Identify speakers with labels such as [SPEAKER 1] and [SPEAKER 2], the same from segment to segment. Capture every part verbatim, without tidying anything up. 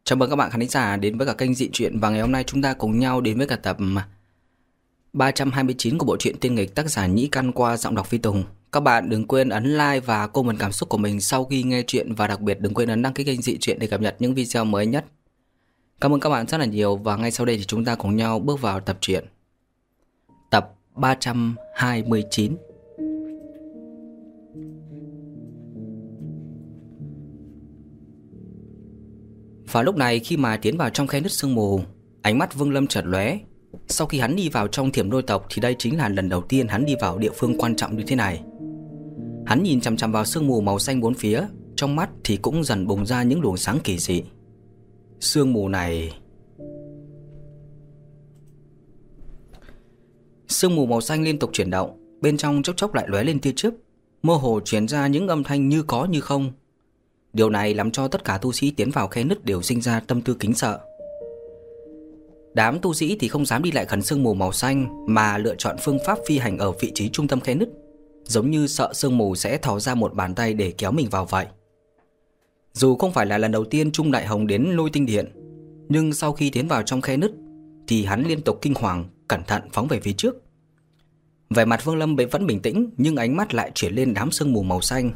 [SPEAKER 1] Chào mừng các bạn khán thính giả đến với cả kênh Dị Truyện. Và ngày hôm nay chúng ta cùng nhau đến với cả tập ba trăm hai mươi chín của bộ truyện tiên nghịch tác giả Nhĩ Căn qua giọng đọc Phi Tùng. Các bạn đừng quên ấn like và comment cảm xúc của mình sau khi nghe truyện, và đặc biệt đừng quên ấn đăng ký kênh Dị Truyện để cập nhật những video mới nhất. Cảm ơn các bạn rất là nhiều, và ngay sau đây thì chúng ta cùng nhau bước vào tập truyện. Tập ba trăm hai mươi chín. Và lúc này khi mà tiến vào trong khe nứt sương mù, ánh mắt Vương Lâm chợt lóe. Sau khi hắn đi vào trong Thiểm Lôi tộc thì đây chính là lần đầu tiên hắn đi vào địa phương quan trọng như thế này. Hắn nhìn chằm chằm vào sương mù màu xanh bốn phía, trong mắt thì cũng dần bùng ra những luồng sáng kỳ dị. Sương mù này... Sương mù màu xanh liên tục chuyển động, bên trong chốc chốc lại lóe lên tia chớp, mơ hồ truyền ra những âm thanh như có như không. Điều này làm cho tất cả tu sĩ tiến vào khe nứt đều sinh ra tâm tư kính sợ. Đám tu sĩ thì không dám đi lại gần sương mù màu xanh, mà lựa chọn phương pháp phi hành ở vị trí trung tâm khe nứt, giống như sợ sương mù sẽ thò ra một bàn tay để kéo mình vào vậy. Dù không phải là lần đầu tiên Trung Đại Hồng đến Lôi Tinh Điện, nhưng sau khi tiến vào trong khe nứt thì hắn liên tục kinh hoàng, cẩn thận phóng về phía trước. Vẻ mặt Vương Lâm vẫn bình tĩnh, nhưng ánh mắt lại chuyển lên đám sương mù màu xanh.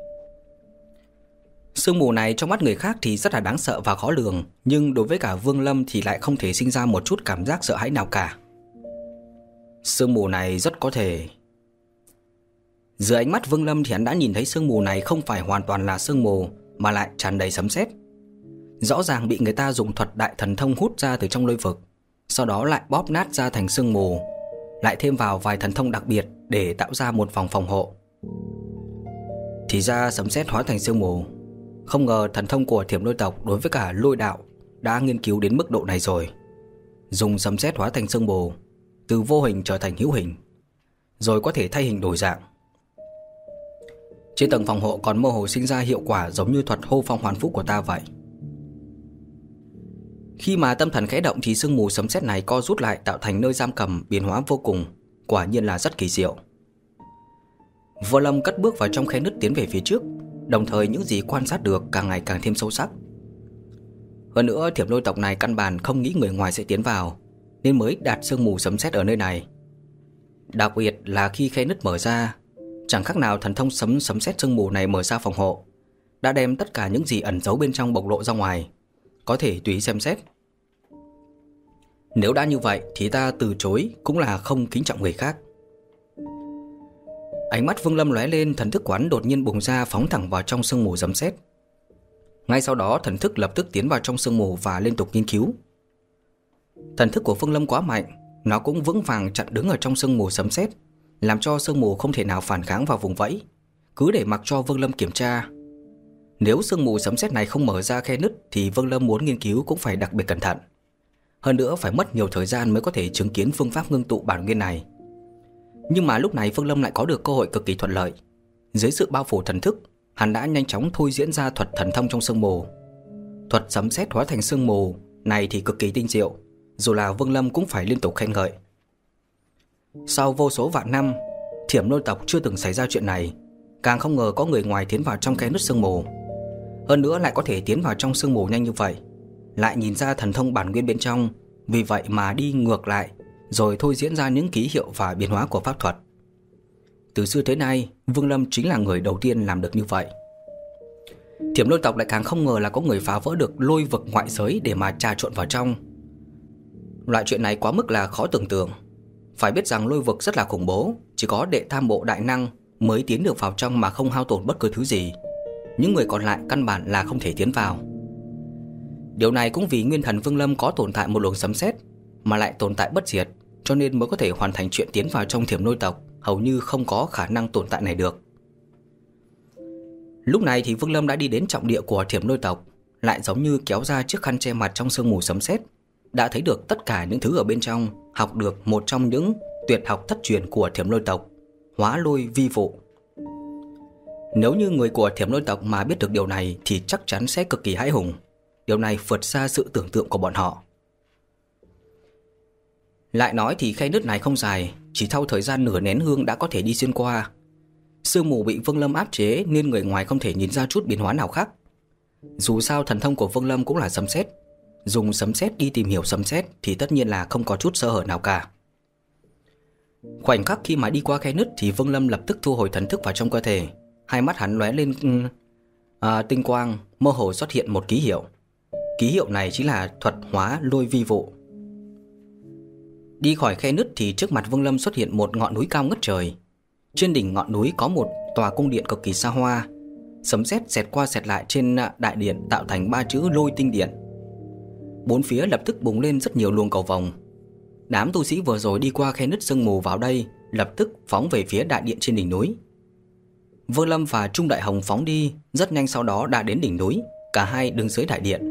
[SPEAKER 1] Sương mù này trong mắt người khác thì rất là đáng sợ và khó lường, nhưng đối với cả Vương Lâm thì lại không thể sinh ra một chút cảm giác sợ hãi nào cả. Sương mù này rất có thể... Dưới ánh mắt Vương Lâm thì hắn đã nhìn thấy sương mù này không phải hoàn toàn là sương mù, mà lại tràn đầy sấm sét. Rõ ràng bị người ta dùng thuật đại thần thông hút ra từ trong lôi vực, sau đó lại bóp nát ra thành sương mù, lại thêm vào vài thần thông đặc biệt để tạo ra một vòng phòng hộ. Thì ra sấm sét hóa thành sương mù. Không ngờ thần thông của Thiểm Lôi tộc đối với cả lôi đạo đã nghiên cứu đến mức độ này rồi. Dùng sấm sét hóa thành sương mù, từ vô hình trở thành hữu hình, rồi có thể thay hình đổi dạng. Trên tầng phòng hộ còn mơ hồ sinh ra hiệu quả giống như thuật hô phong hoán vũ của ta vậy. Khi mà tâm thần khẽ động thì sương mù sấm sét này co rút lại tạo thành nơi giam cầm, biến hóa vô cùng, quả nhiên là rất kỳ diệu. Vô Lâm cất bước vào trong khe nứt tiến về phía trước, đồng thời những gì quan sát được càng ngày càng thêm sâu sắc. Hơn nữa Thiểm Lôi tộc này căn bản không nghĩ người ngoài sẽ tiến vào, nên mới đặt sương mù sấm sét ở nơi này. Đặc biệt là khi khe nứt mở ra, chẳng khác nào thần thông sấm sấm sét sương mù này mở ra phòng hộ, đã đem tất cả những gì ẩn giấu bên trong bộc lộ ra ngoài, có thể tùy xem xét. Nếu đã như vậy thì ta từ chối cũng là không kính trọng người khác. Ánh mắt Vương Lâm lóe lên, thần thức quán đột nhiên bùng ra phóng thẳng vào trong sương mù sấm sét. Ngay sau đó thần thức lập tức tiến vào trong sương mù và liên tục nghiên cứu. Thần thức của Vương Lâm quá mạnh, nó cũng vững vàng chặn đứng ở trong sương mù sấm sét, làm cho sương mù không thể nào phản kháng vào vùng vẫy, cứ để mặc cho Vương Lâm kiểm tra. Nếu sương mù sấm sét này không mở ra khe nứt thì Vương Lâm muốn nghiên cứu cũng phải đặc biệt cẩn thận. Hơn nữa phải mất nhiều thời gian mới có thể chứng kiến phương pháp ngưng tụ bản nguyên này. Nhưng mà lúc này Vương Lâm lại có được cơ hội cực kỳ thuận lợi. Dưới sự bao phủ thần thức, hắn đã nhanh chóng thôi diễn ra thuật thần thông trong sương mù. Thuật sấm sét hóa thành sương mù này thì cực kỳ tinh diệu, dù là Vương Lâm cũng phải liên tục khen ngợi. Sau vô số vạn năm, Thiểm Lôi tộc chưa từng xảy ra chuyện này, càng không ngờ có người ngoài tiến vào trong khe nứt sương mù. Hơn nữa lại có thể tiến vào trong sương mù nhanh như vậy, lại nhìn ra thần thông bản nguyên bên trong, vì vậy mà đi ngược lại, rồi thôi diễn ra những ký hiệu và biến hóa của pháp thuật. Từ xưa tới nay, Vương Lâm chính là người đầu tiên làm được như vậy. Thiểm Lôi tộc lại càng không ngờ là có người phá vỡ được lôi vực ngoại giới để mà trà trộn vào trong. Loại chuyện này quá mức là khó tưởng tượng. Phải biết rằng lôi vực rất là khủng bố, chỉ có đệ tam bộ đại năng mới tiến được vào trong mà không hao tổn bất cứ thứ gì. Những người còn lại căn bản là không thể tiến vào. Điều này cũng vì nguyên thần Vương Lâm có tồn tại một luồng sấm sét, mà lại tồn tại bất diệt, cho nên mới có thể hoàn thành chuyện tiến vào trong Thiểm Lôi tộc, hầu như không có khả năng tồn tại này được. Lúc này thì Vương Lâm đã đi đến trọng địa của Thiểm Lôi tộc, lại giống như kéo ra chiếc khăn che mặt trong sương mù sấm sét, đã thấy được tất cả những thứ ở bên trong, học được một trong những tuyệt học thất truyền của Thiểm Lôi tộc, hóa lôi vi vụ. Nếu như người của Thiểm Lôi tộc mà biết được điều này thì chắc chắn sẽ cực kỳ hãi hùng. Điều này vượt xa sự tưởng tượng của bọn họ. Lại nói thì khe nứt này không dài, chỉ sau thời gian nửa nén hương đã có thể đi xuyên qua. Sương mù bị Vương Lâm áp chế nên người ngoài không thể nhìn ra chút biến hóa nào khác. Dù sao thần thông của Vương Lâm cũng là sấm sét, dùng sấm sét đi tìm hiểu sấm sét thì tất nhiên là không có chút sơ hở nào cả. Khoảnh khắc khi mà đi qua khe nứt thì Vương Lâm lập tức thu hồi thần thức vào trong cơ thể. Hai mắt hắn lóe lên à, tinh quang, mơ hồ xuất hiện một ký hiệu. Ký hiệu này chính là thuật hóa lôi vi vụ. Đi khỏi khe nứt thì trước mặt Vương Lâm xuất hiện một ngọn núi cao ngất trời. Trên đỉnh ngọn núi có một tòa cung điện cực kỳ xa hoa. Sấm sét xẹt qua xẹt lại trên đại điện tạo thành ba chữ Lôi Tinh Điện. Bốn phía lập tức bùng lên rất nhiều luồng cầu vồng. Đám tu sĩ vừa rồi đi qua khe nứt sương mù vào đây lập tức phóng về phía đại điện trên đỉnh núi. Vương Lâm và Trung Đại Hồng phóng đi, rất nhanh sau đó đã đến đỉnh núi. Cả hai đứng dưới đại điện.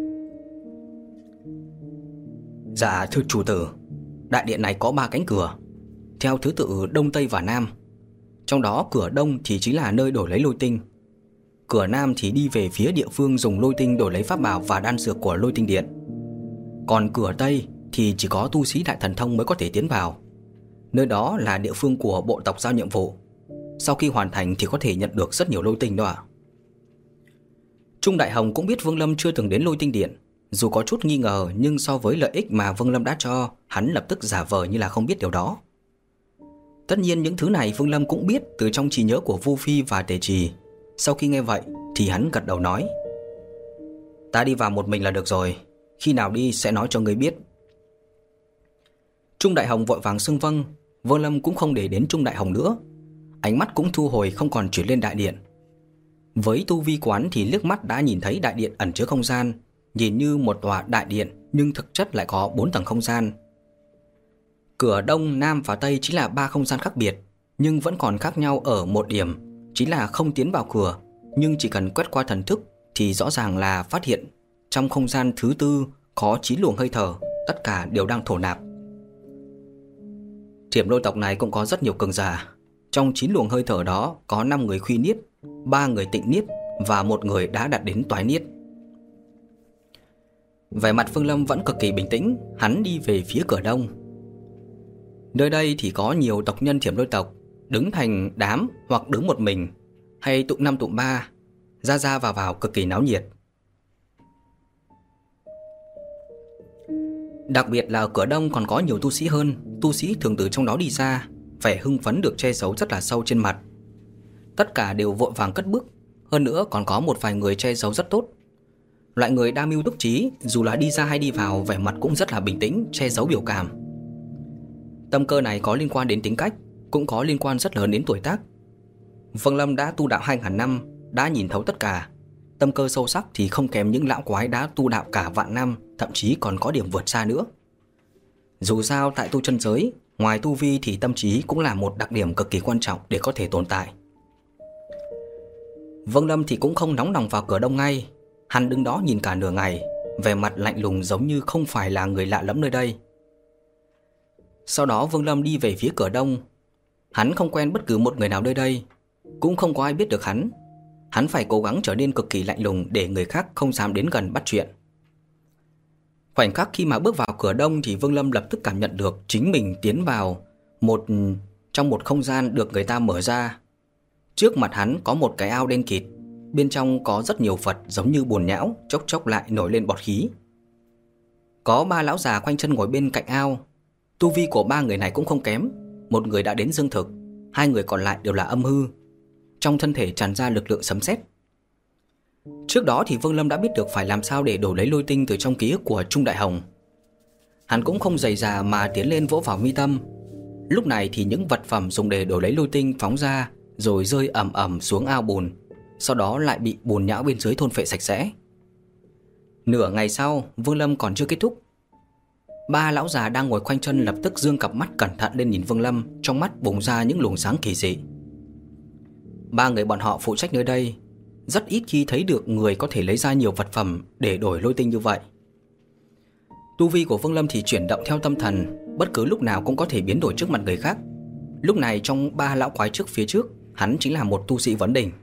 [SPEAKER 1] Dạ thưa chủ tử, đại điện này có ba cánh cửa, theo thứ tự Đông, Tây và Nam. Trong đó cửa Đông thì chính là nơi đổi lấy lôi tinh. Cửa Nam thì đi về phía địa phương dùng lôi tinh đổi lấy pháp bảo và đan dược của Lôi Tinh Điện. Còn cửa Tây thì chỉ có tu sĩ đại thần thông mới có thể tiến vào. Nơi đó là địa phương của bộ tộc giao nhiệm vụ. Sau khi hoàn thành thì có thể nhận được rất nhiều lôi tinh đó ạ. Trung Đại Hồng cũng biết Vương Lâm chưa từng đến Lôi Tinh Điện. Dù có chút nghi ngờ nhưng so với lợi ích mà Vương Lâm đã cho, hắn lập tức giả vờ như là không biết điều đó. Tất nhiên những thứ này Vương Lâm cũng biết từ trong trí nhớ của Vu Phi và Tề Trì. Sau khi nghe vậy thì hắn gật đầu nói: Ta đi vào một mình là được rồi, khi nào đi sẽ nói cho ngươi biết. Trung Đại Hồng vội vàng xưng vâng. Vương Lâm cũng không để đến Trung Đại Hồng nữa, ánh mắt cũng thu hồi không còn chuyển lên đại điện. Với tu vi quán thì liếc mắt đã nhìn thấy đại điện ẩn chứa không gian, nhìn như một tòa đại điện nhưng thực chất lại có bốn tầng không gian. Cửa Đông, Nam và Tây chính là ba không gian khác biệt, nhưng vẫn còn khác nhau ở một điểm, chính là không tiến vào cửa, nhưng chỉ cần quét qua thần thức thì rõ ràng là phát hiện trong không gian thứ tư có chín luồng hơi thở, tất cả đều đang thổ nạp. Thiểm Lôi tộc này cũng có rất nhiều cường giả. Trong chín luồng hơi thở đó có năm người khuy niết, ba người tịnh niết và một người đã đạt đến toái niết. Vẻ mặt Vương Lâm vẫn cực kỳ bình tĩnh, hắn đi về phía cửa Đông. Nơi đây thì có nhiều tộc nhân Thiểm Lôi tộc, đứng thành đám hoặc đứng một mình, hay tụm năm tụm ba, ra ra vào vào cực kỳ náo nhiệt. Đặc biệt là ở cửa Đông còn có nhiều tu sĩ hơn, tu sĩ thường từ trong đó đi ra, vẻ hưng phấn được che giấu rất là sâu trên mặt. Tất cả đều vội vàng cất bước, hơn nữa còn có một vài người che giấu rất tốt. Loại người đa mưu túc trí, dù là đi ra hay đi vào, vẻ mặt cũng rất là bình tĩnh, che giấu biểu cảm. Tâm cơ này có liên quan đến tính cách, cũng có liên quan rất lớn đến tuổi tác. Vương Lâm đã tu đạo hai ngàn năm, đã nhìn thấu tất cả. Tâm cơ sâu sắc thì không kém những lão quái đã tu đạo cả vạn năm, thậm chí còn có điểm vượt xa nữa. Dù sao tại tu chân giới, ngoài tu vi thì tâm trí cũng là một đặc điểm cực kỳ quan trọng để có thể tồn tại. Vương Lâm thì cũng không nóng lòng vào cửa Đông ngay. Hắn đứng đó nhìn cả nửa ngày, vẻ mặt lạnh lùng giống như không phải là người lạ lẫm nơi đây. Sau đó Vương Lâm đi về phía cửa Đông. Hắn không quen bất cứ một người nào nơi đây, cũng không có ai biết được hắn. Hắn phải cố gắng trở nên cực kỳ lạnh lùng để người khác không dám đến gần bắt chuyện. Khoảnh khắc khi mà bước vào cửa Đông thì Vương Lâm lập tức cảm nhận được chính mình tiến vào một trong một không gian được người ta mở ra. Trước mặt hắn có một cái ao đen kịt, bên trong có rất nhiều Phật giống như bùn nhão, chốc chốc lại nổi lên bọt khí. Có ba lão già khoanh chân ngồi bên cạnh ao. Tu vi của ba người này cũng không kém, một người đã đến dương thực, hai người còn lại đều là âm hư. Trong thân thể tràn ra lực lượng sấm sét. Trước đó thì Vương Lâm đã biết được phải làm sao để đổi lấy lôi tinh từ trong ký ức của Trung Đại Hồng. Hắn cũng không dày dà mà tiến lên vỗ vào mi tâm. Lúc này thì những vật phẩm dùng để đổi lấy lôi tinh phóng ra, rồi rơi ầm ầm xuống ao bùn, sau đó lại bị bùn nhão bên dưới thôn phệ sạch sẽ. Nửa ngày sau, Vương Lâm còn chưa kết thúc. Ba lão già đang ngồi khoanh chân lập tức dương cặp mắt cẩn thận lên nhìn Vương Lâm, trong mắt bùng ra những luồng sáng kỳ dị. Ba người bọn họ phụ trách nơi đây, rất ít khi thấy được người có thể lấy ra nhiều vật phẩm để đổi lôi tinh như vậy. Tu vi của Vương Lâm thì chuyển động theo tâm thần, bất cứ lúc nào cũng có thể biến đổi trước mặt người khác. Lúc này trong ba lão quái trước phía trước, hắn chính là một tu sĩ vấn đỉnh.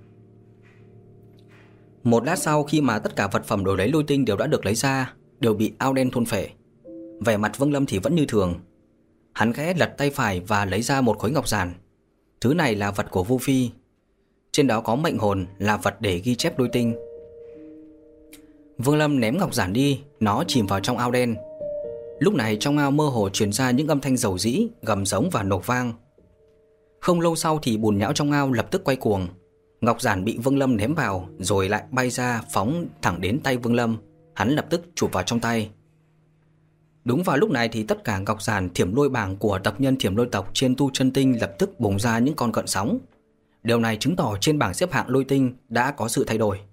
[SPEAKER 1] Một lát sau khi mà tất cả vật phẩm đổi lấy lôi tinh đều đã được lấy ra, đều bị ao đen thôn phệ, vẻ mặt Vương Lâm thì vẫn như thường. Hắn khẽ lật tay phải và lấy ra một khối ngọc giản. Thứ này là vật của Vu Phi, trên đó có mệnh hồn, là vật để ghi chép lôi tinh. Vương Lâm ném ngọc giản đi, nó chìm vào trong ao đen. Lúc này trong ao mơ hồ truyền ra những âm thanh rầu rĩ, gầm giống và nổ vang. Không lâu sau thì bùn nhão trong ao lập tức quay cuồng. Ngọc giản bị Vương Lâm ném vào rồi lại bay ra phóng thẳng đến tay Vương Lâm. Hắn lập tức chụp vào trong tay. Đúng vào lúc này thì tất cả ngọc giản thiểm lôi bảng của tộc nhân thiểm lôi tộc trên tu chân tinh lập tức bùng ra những con gợn sóng. Điều này chứng tỏ trên bảng xếp hạng lôi tinh đã có sự thay đổi.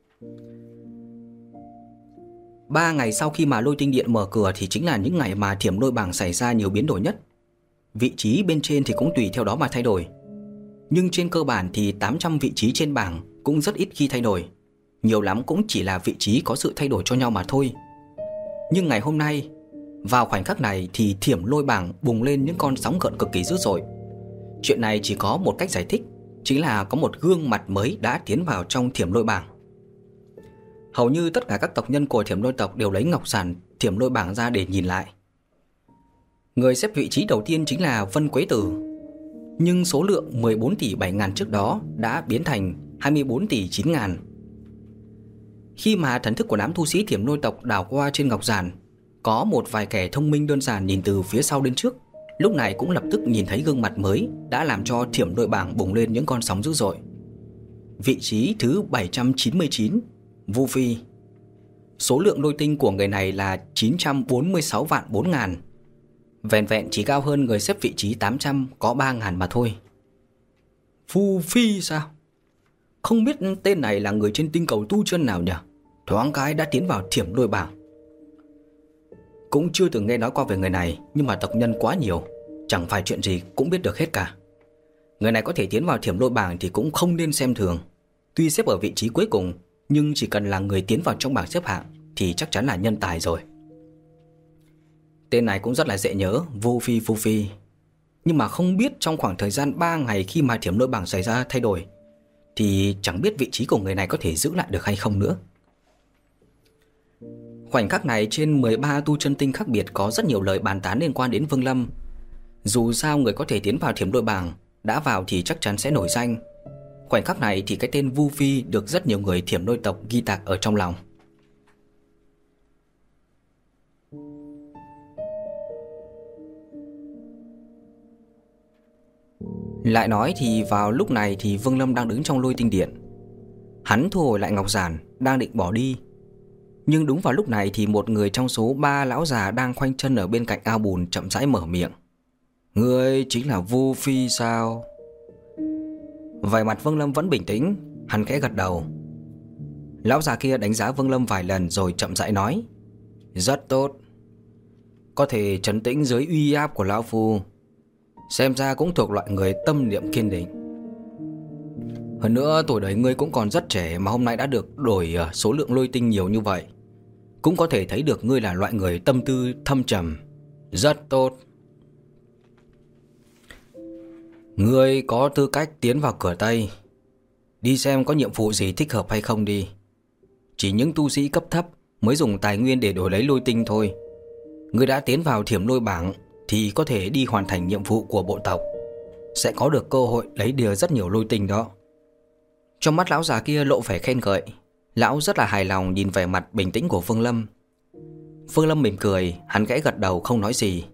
[SPEAKER 1] Ba ngày sau khi mà lôi tinh điện mở cửa thì chính là những ngày mà thiểm lôi bảng xảy ra nhiều biến đổi nhất. Vị trí bên trên thì cũng tùy theo đó mà thay đổi. Nhưng trên cơ bản thì tám trăm vị trí trên bảng cũng rất ít khi thay đổi. Nhiều lắm cũng chỉ là vị trí có sự thay đổi cho nhau mà thôi. Nhưng ngày hôm nay, vào khoảnh khắc này thì thiểm lôi bảng bùng lên những con sóng gợn cực kỳ dữ dội. Chuyện này chỉ có một cách giải thích, chính là có một gương mặt mới đã tiến vào trong thiểm lôi bảng. Hầu như tất cả các tộc nhân của thiểm lôi tộc đều lấy ngọc giản thiểm lôi bảng ra để nhìn lại. Người xếp vị trí đầu tiên chính là Vân Quế Tử. Nhưng số lượng mười bốn tỷ bảy ngàn trước đó đã biến thành hai mươi bốn tỷ chín ngàn. Khi mà thần thức của đám tu sĩ thiểm lôi tộc đảo qua trên ngọc giản, có một vài kẻ thông minh đơn giản nhìn từ phía sau đến trước, lúc này cũng lập tức nhìn thấy gương mặt mới đã làm cho thiểm lôi bảng bùng lên những con sóng dữ dội. Vị trí thứ bảy trăm chín mươi chín, Vu Phi. Số lượng lôi tinh của người này là chín trăm bốn mươi sáu vạn bốn ngàn. Vẹn vẹn chỉ cao hơn người xếp vị trí tám trăm có ba ngàn mà thôi. Vu Phi sao? Không biết tên này là người trên tinh cầu tu chân nào nhỉ? Thoáng cái đã tiến vào thiểm lôi bảng. Cũng chưa từng nghe nói qua về người này, nhưng mà tộc nhân quá nhiều, chẳng phải chuyện gì cũng biết được hết cả. Người này có thể tiến vào thiểm lôi bảng thì cũng không nên xem thường. Tuy xếp ở vị trí cuối cùng, nhưng chỉ cần là người tiến vào trong bảng xếp hạng thì chắc chắn là nhân tài rồi. Tên này cũng rất là dễ nhớ, Vu Phi Vu Phi. Nhưng mà không biết trong khoảng thời gian ba ngày khi mà thiểm lôi bảng xảy ra thay đổi thì chẳng biết vị trí của người này có thể giữ lại được hay không nữa. Khoảnh khắc này trên mười ba tu chân tinh khác biệt có rất nhiều lời bàn tán liên quan đến Vương Lâm. Dù sao người có thể tiến vào thiểm lôi bảng, đã vào thì chắc chắn sẽ nổi danh. Khoảnh khắc này thì cái tên Vu Phi được rất nhiều người thiểm lôi tộc ghi tạc ở trong lòng. Lại nói thì vào lúc này thì Vương Lâm đang đứng trong lôi tinh điện. Hắn thu hồi lại ngọc giản, đang định bỏ đi. Nhưng đúng vào lúc này thì một người trong số ba lão già đang khoanh chân ở bên cạnh ao bùn chậm rãi mở miệng. Ngươi chính là Vu Phi sao? Vẻ mặt Vương Lâm vẫn bình tĩnh, hắn khẽ gật đầu. Lão già kia đánh giá Vương Lâm vài lần rồi chậm rãi nói. Rất tốt. Có thể trấn tĩnh dưới uy áp của lão phu. Xem ra cũng thuộc loại người tâm niệm kiên định. Hơn nữa tuổi đời ngươi cũng còn rất trẻ mà hôm nay đã được đổi số lượng lôi tinh nhiều như vậy, cũng có thể thấy được ngươi là loại người tâm tư thâm trầm. Rất tốt. Ngươi có tư cách tiến vào cửa Tây. Đi xem có nhiệm vụ gì thích hợp hay không đi. Chỉ những tu sĩ cấp thấp mới dùng tài nguyên để đổi lấy lôi tinh thôi. Ngươi đã tiến vào thiểm lôi bảng thì có thể đi hoàn thành nhiệm vụ của bộ tộc, sẽ có được cơ hội lấy được rất nhiều lôi tinh đó. Trong mắt lão già kia lộ vẻ khen ngợi. Lão rất là hài lòng nhìn vẻ mặt bình tĩnh của Vương Lâm. Vương Lâm mỉm cười, hắn gãy gật đầu không nói gì.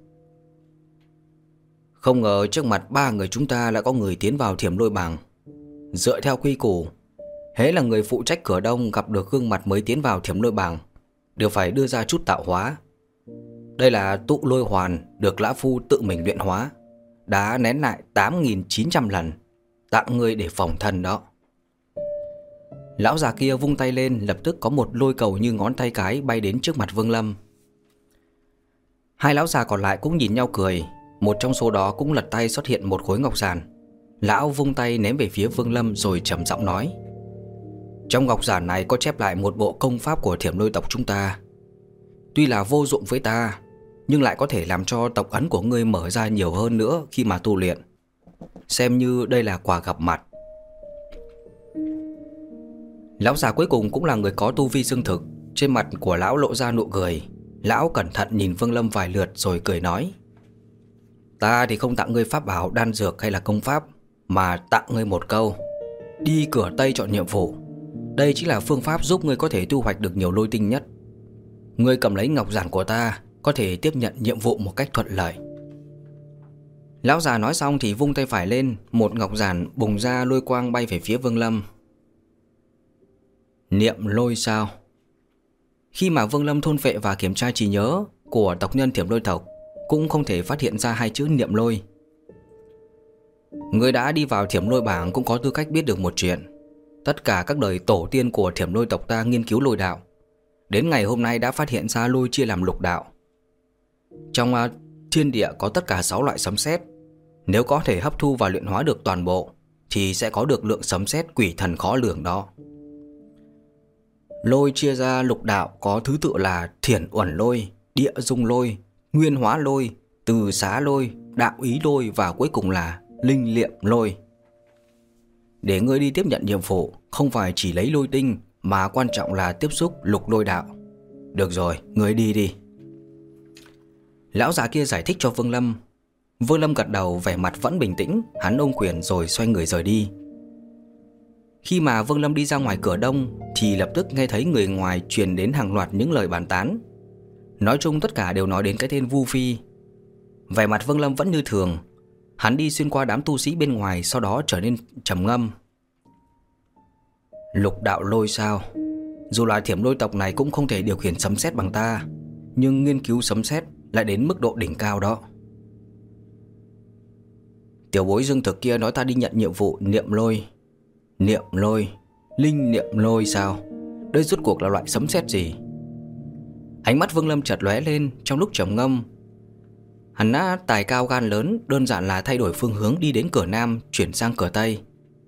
[SPEAKER 1] Không ngờ trước mặt ba người chúng ta lại có người tiến vào thiểm lôi bảng. Dựa theo quy củ, hễ là người phụ trách cửa đông gặp được gương mặt mới tiến vào thiểm lôi bảng đều phải đưa ra chút tạo hóa. Đây là tụ lôi hoàn được lão phu tự mình luyện hóa, đã nén lại tám nghìn chín trăm lần, tặng ngươi để phòng thân đó. Lão già kia vung tay lên, lập tức có một lôi cầu như ngón tay cái bay đến trước mặt Vương Lâm. Hai lão già còn lại cũng nhìn nhau cười. Một trong số đó cũng lật tay xuất hiện một khối ngọc giản. Lão vung tay ném về phía Vương Lâm rồi trầm giọng nói. Trong ngọc giản này có chép lại một bộ công pháp của thiểm lôi tộc chúng ta. Tuy là vô dụng với ta, nhưng lại có thể làm cho tộc ấn của ngươi mở ra nhiều hơn nữa khi mà tu luyện. Xem như đây là quà gặp mặt. Lão già cuối cùng cũng là người có tu vi xương thực. Trên mặt của lão lộ ra nụ cười. Lão cẩn thận nhìn Vương Lâm vài lượt rồi cười nói. Ta thì không tặng ngươi pháp bảo, đan dược hay là công pháp, mà tặng ngươi một câu. Đi cửa Tây chọn nhiệm vụ. Đây chính là phương pháp giúp ngươi có thể thu hoạch được nhiều lôi tinh nhất. Ngươi cầm lấy ngọc giản của ta, có thể tiếp nhận nhiệm vụ một cách thuận lợi. Lão già nói xong thì vung tay phải lên, một ngọc giản bùng ra lôi quang bay về phía Vương Lâm. Niệm lôi sao? Khi mà Vương Lâm thôn phệ và kiểm tra trí nhớ của tộc nhân Thiểm Lôi tộc, cũng không thể phát hiện ra hai chữ niệm lôi. Người đã đi vào Thiểm Lôi bảng cũng có tư cách biết được một chuyện. Tất cả các đời tổ tiên của Thiểm Lôi tộc ta nghiên cứu lôi đạo, đến ngày hôm nay đã phát hiện ra lôi chia làm lục đạo. Trong uh, thiên địa có tất cả sáu loại sấm sét. Nếu có thể hấp thu và luyện hóa được toàn bộ thì sẽ có được lượng sấm sét quỷ thần khó lường đó. Lôi chia ra lục đạo có thứ tự là thiển uẩn lôi, địa dung lôi, nguyên hóa lôi, từ xá lôi, đạo ý lôi và cuối cùng là linh liệm lôi. Để ngươi đi tiếp nhận nhiệm vụ, không phải chỉ lấy lôi tinh mà quan trọng là tiếp xúc lục lôi đạo. Được rồi, ngươi đi đi. Lão già kia giải thích cho Vương Lâm. Vương Lâm gật đầu, vẻ mặt vẫn bình tĩnh. Hắn ôm quyền rồi xoay người rời đi. Khi mà Vương Lâm đi ra ngoài cửa đông thì lập tức nghe thấy người ngoài truyền đến hàng loạt những lời bàn tán. Nói chung tất cả đều nói đến cái tên Vu Phi. Vẻ mặt Vương Lâm vẫn như thường. Hắn đi xuyên qua đám tu sĩ bên ngoài, sau đó trở nên trầm ngâm. Lục đạo lôi sao? Dù là Thiểm Lôi tộc này cũng không thể điều khiển sấm sét bằng ta, nhưng nghiên cứu sấm sét lại đến mức độ đỉnh cao đó. Tiểu bối Dương Thực kia nói ta đi nhận nhiệm vụ niệm lôi. Niệm lôi, linh niệm lôi sao? Đây rốt cuộc là loại sấm sét gì? Ánh mắt Vương Lâm chợt lóe lên trong lúc trầm ngâm. Hắn đã tài cao gan lớn, đơn giản là thay đổi phương hướng đi đến cửa nam, chuyển sang cửa tây.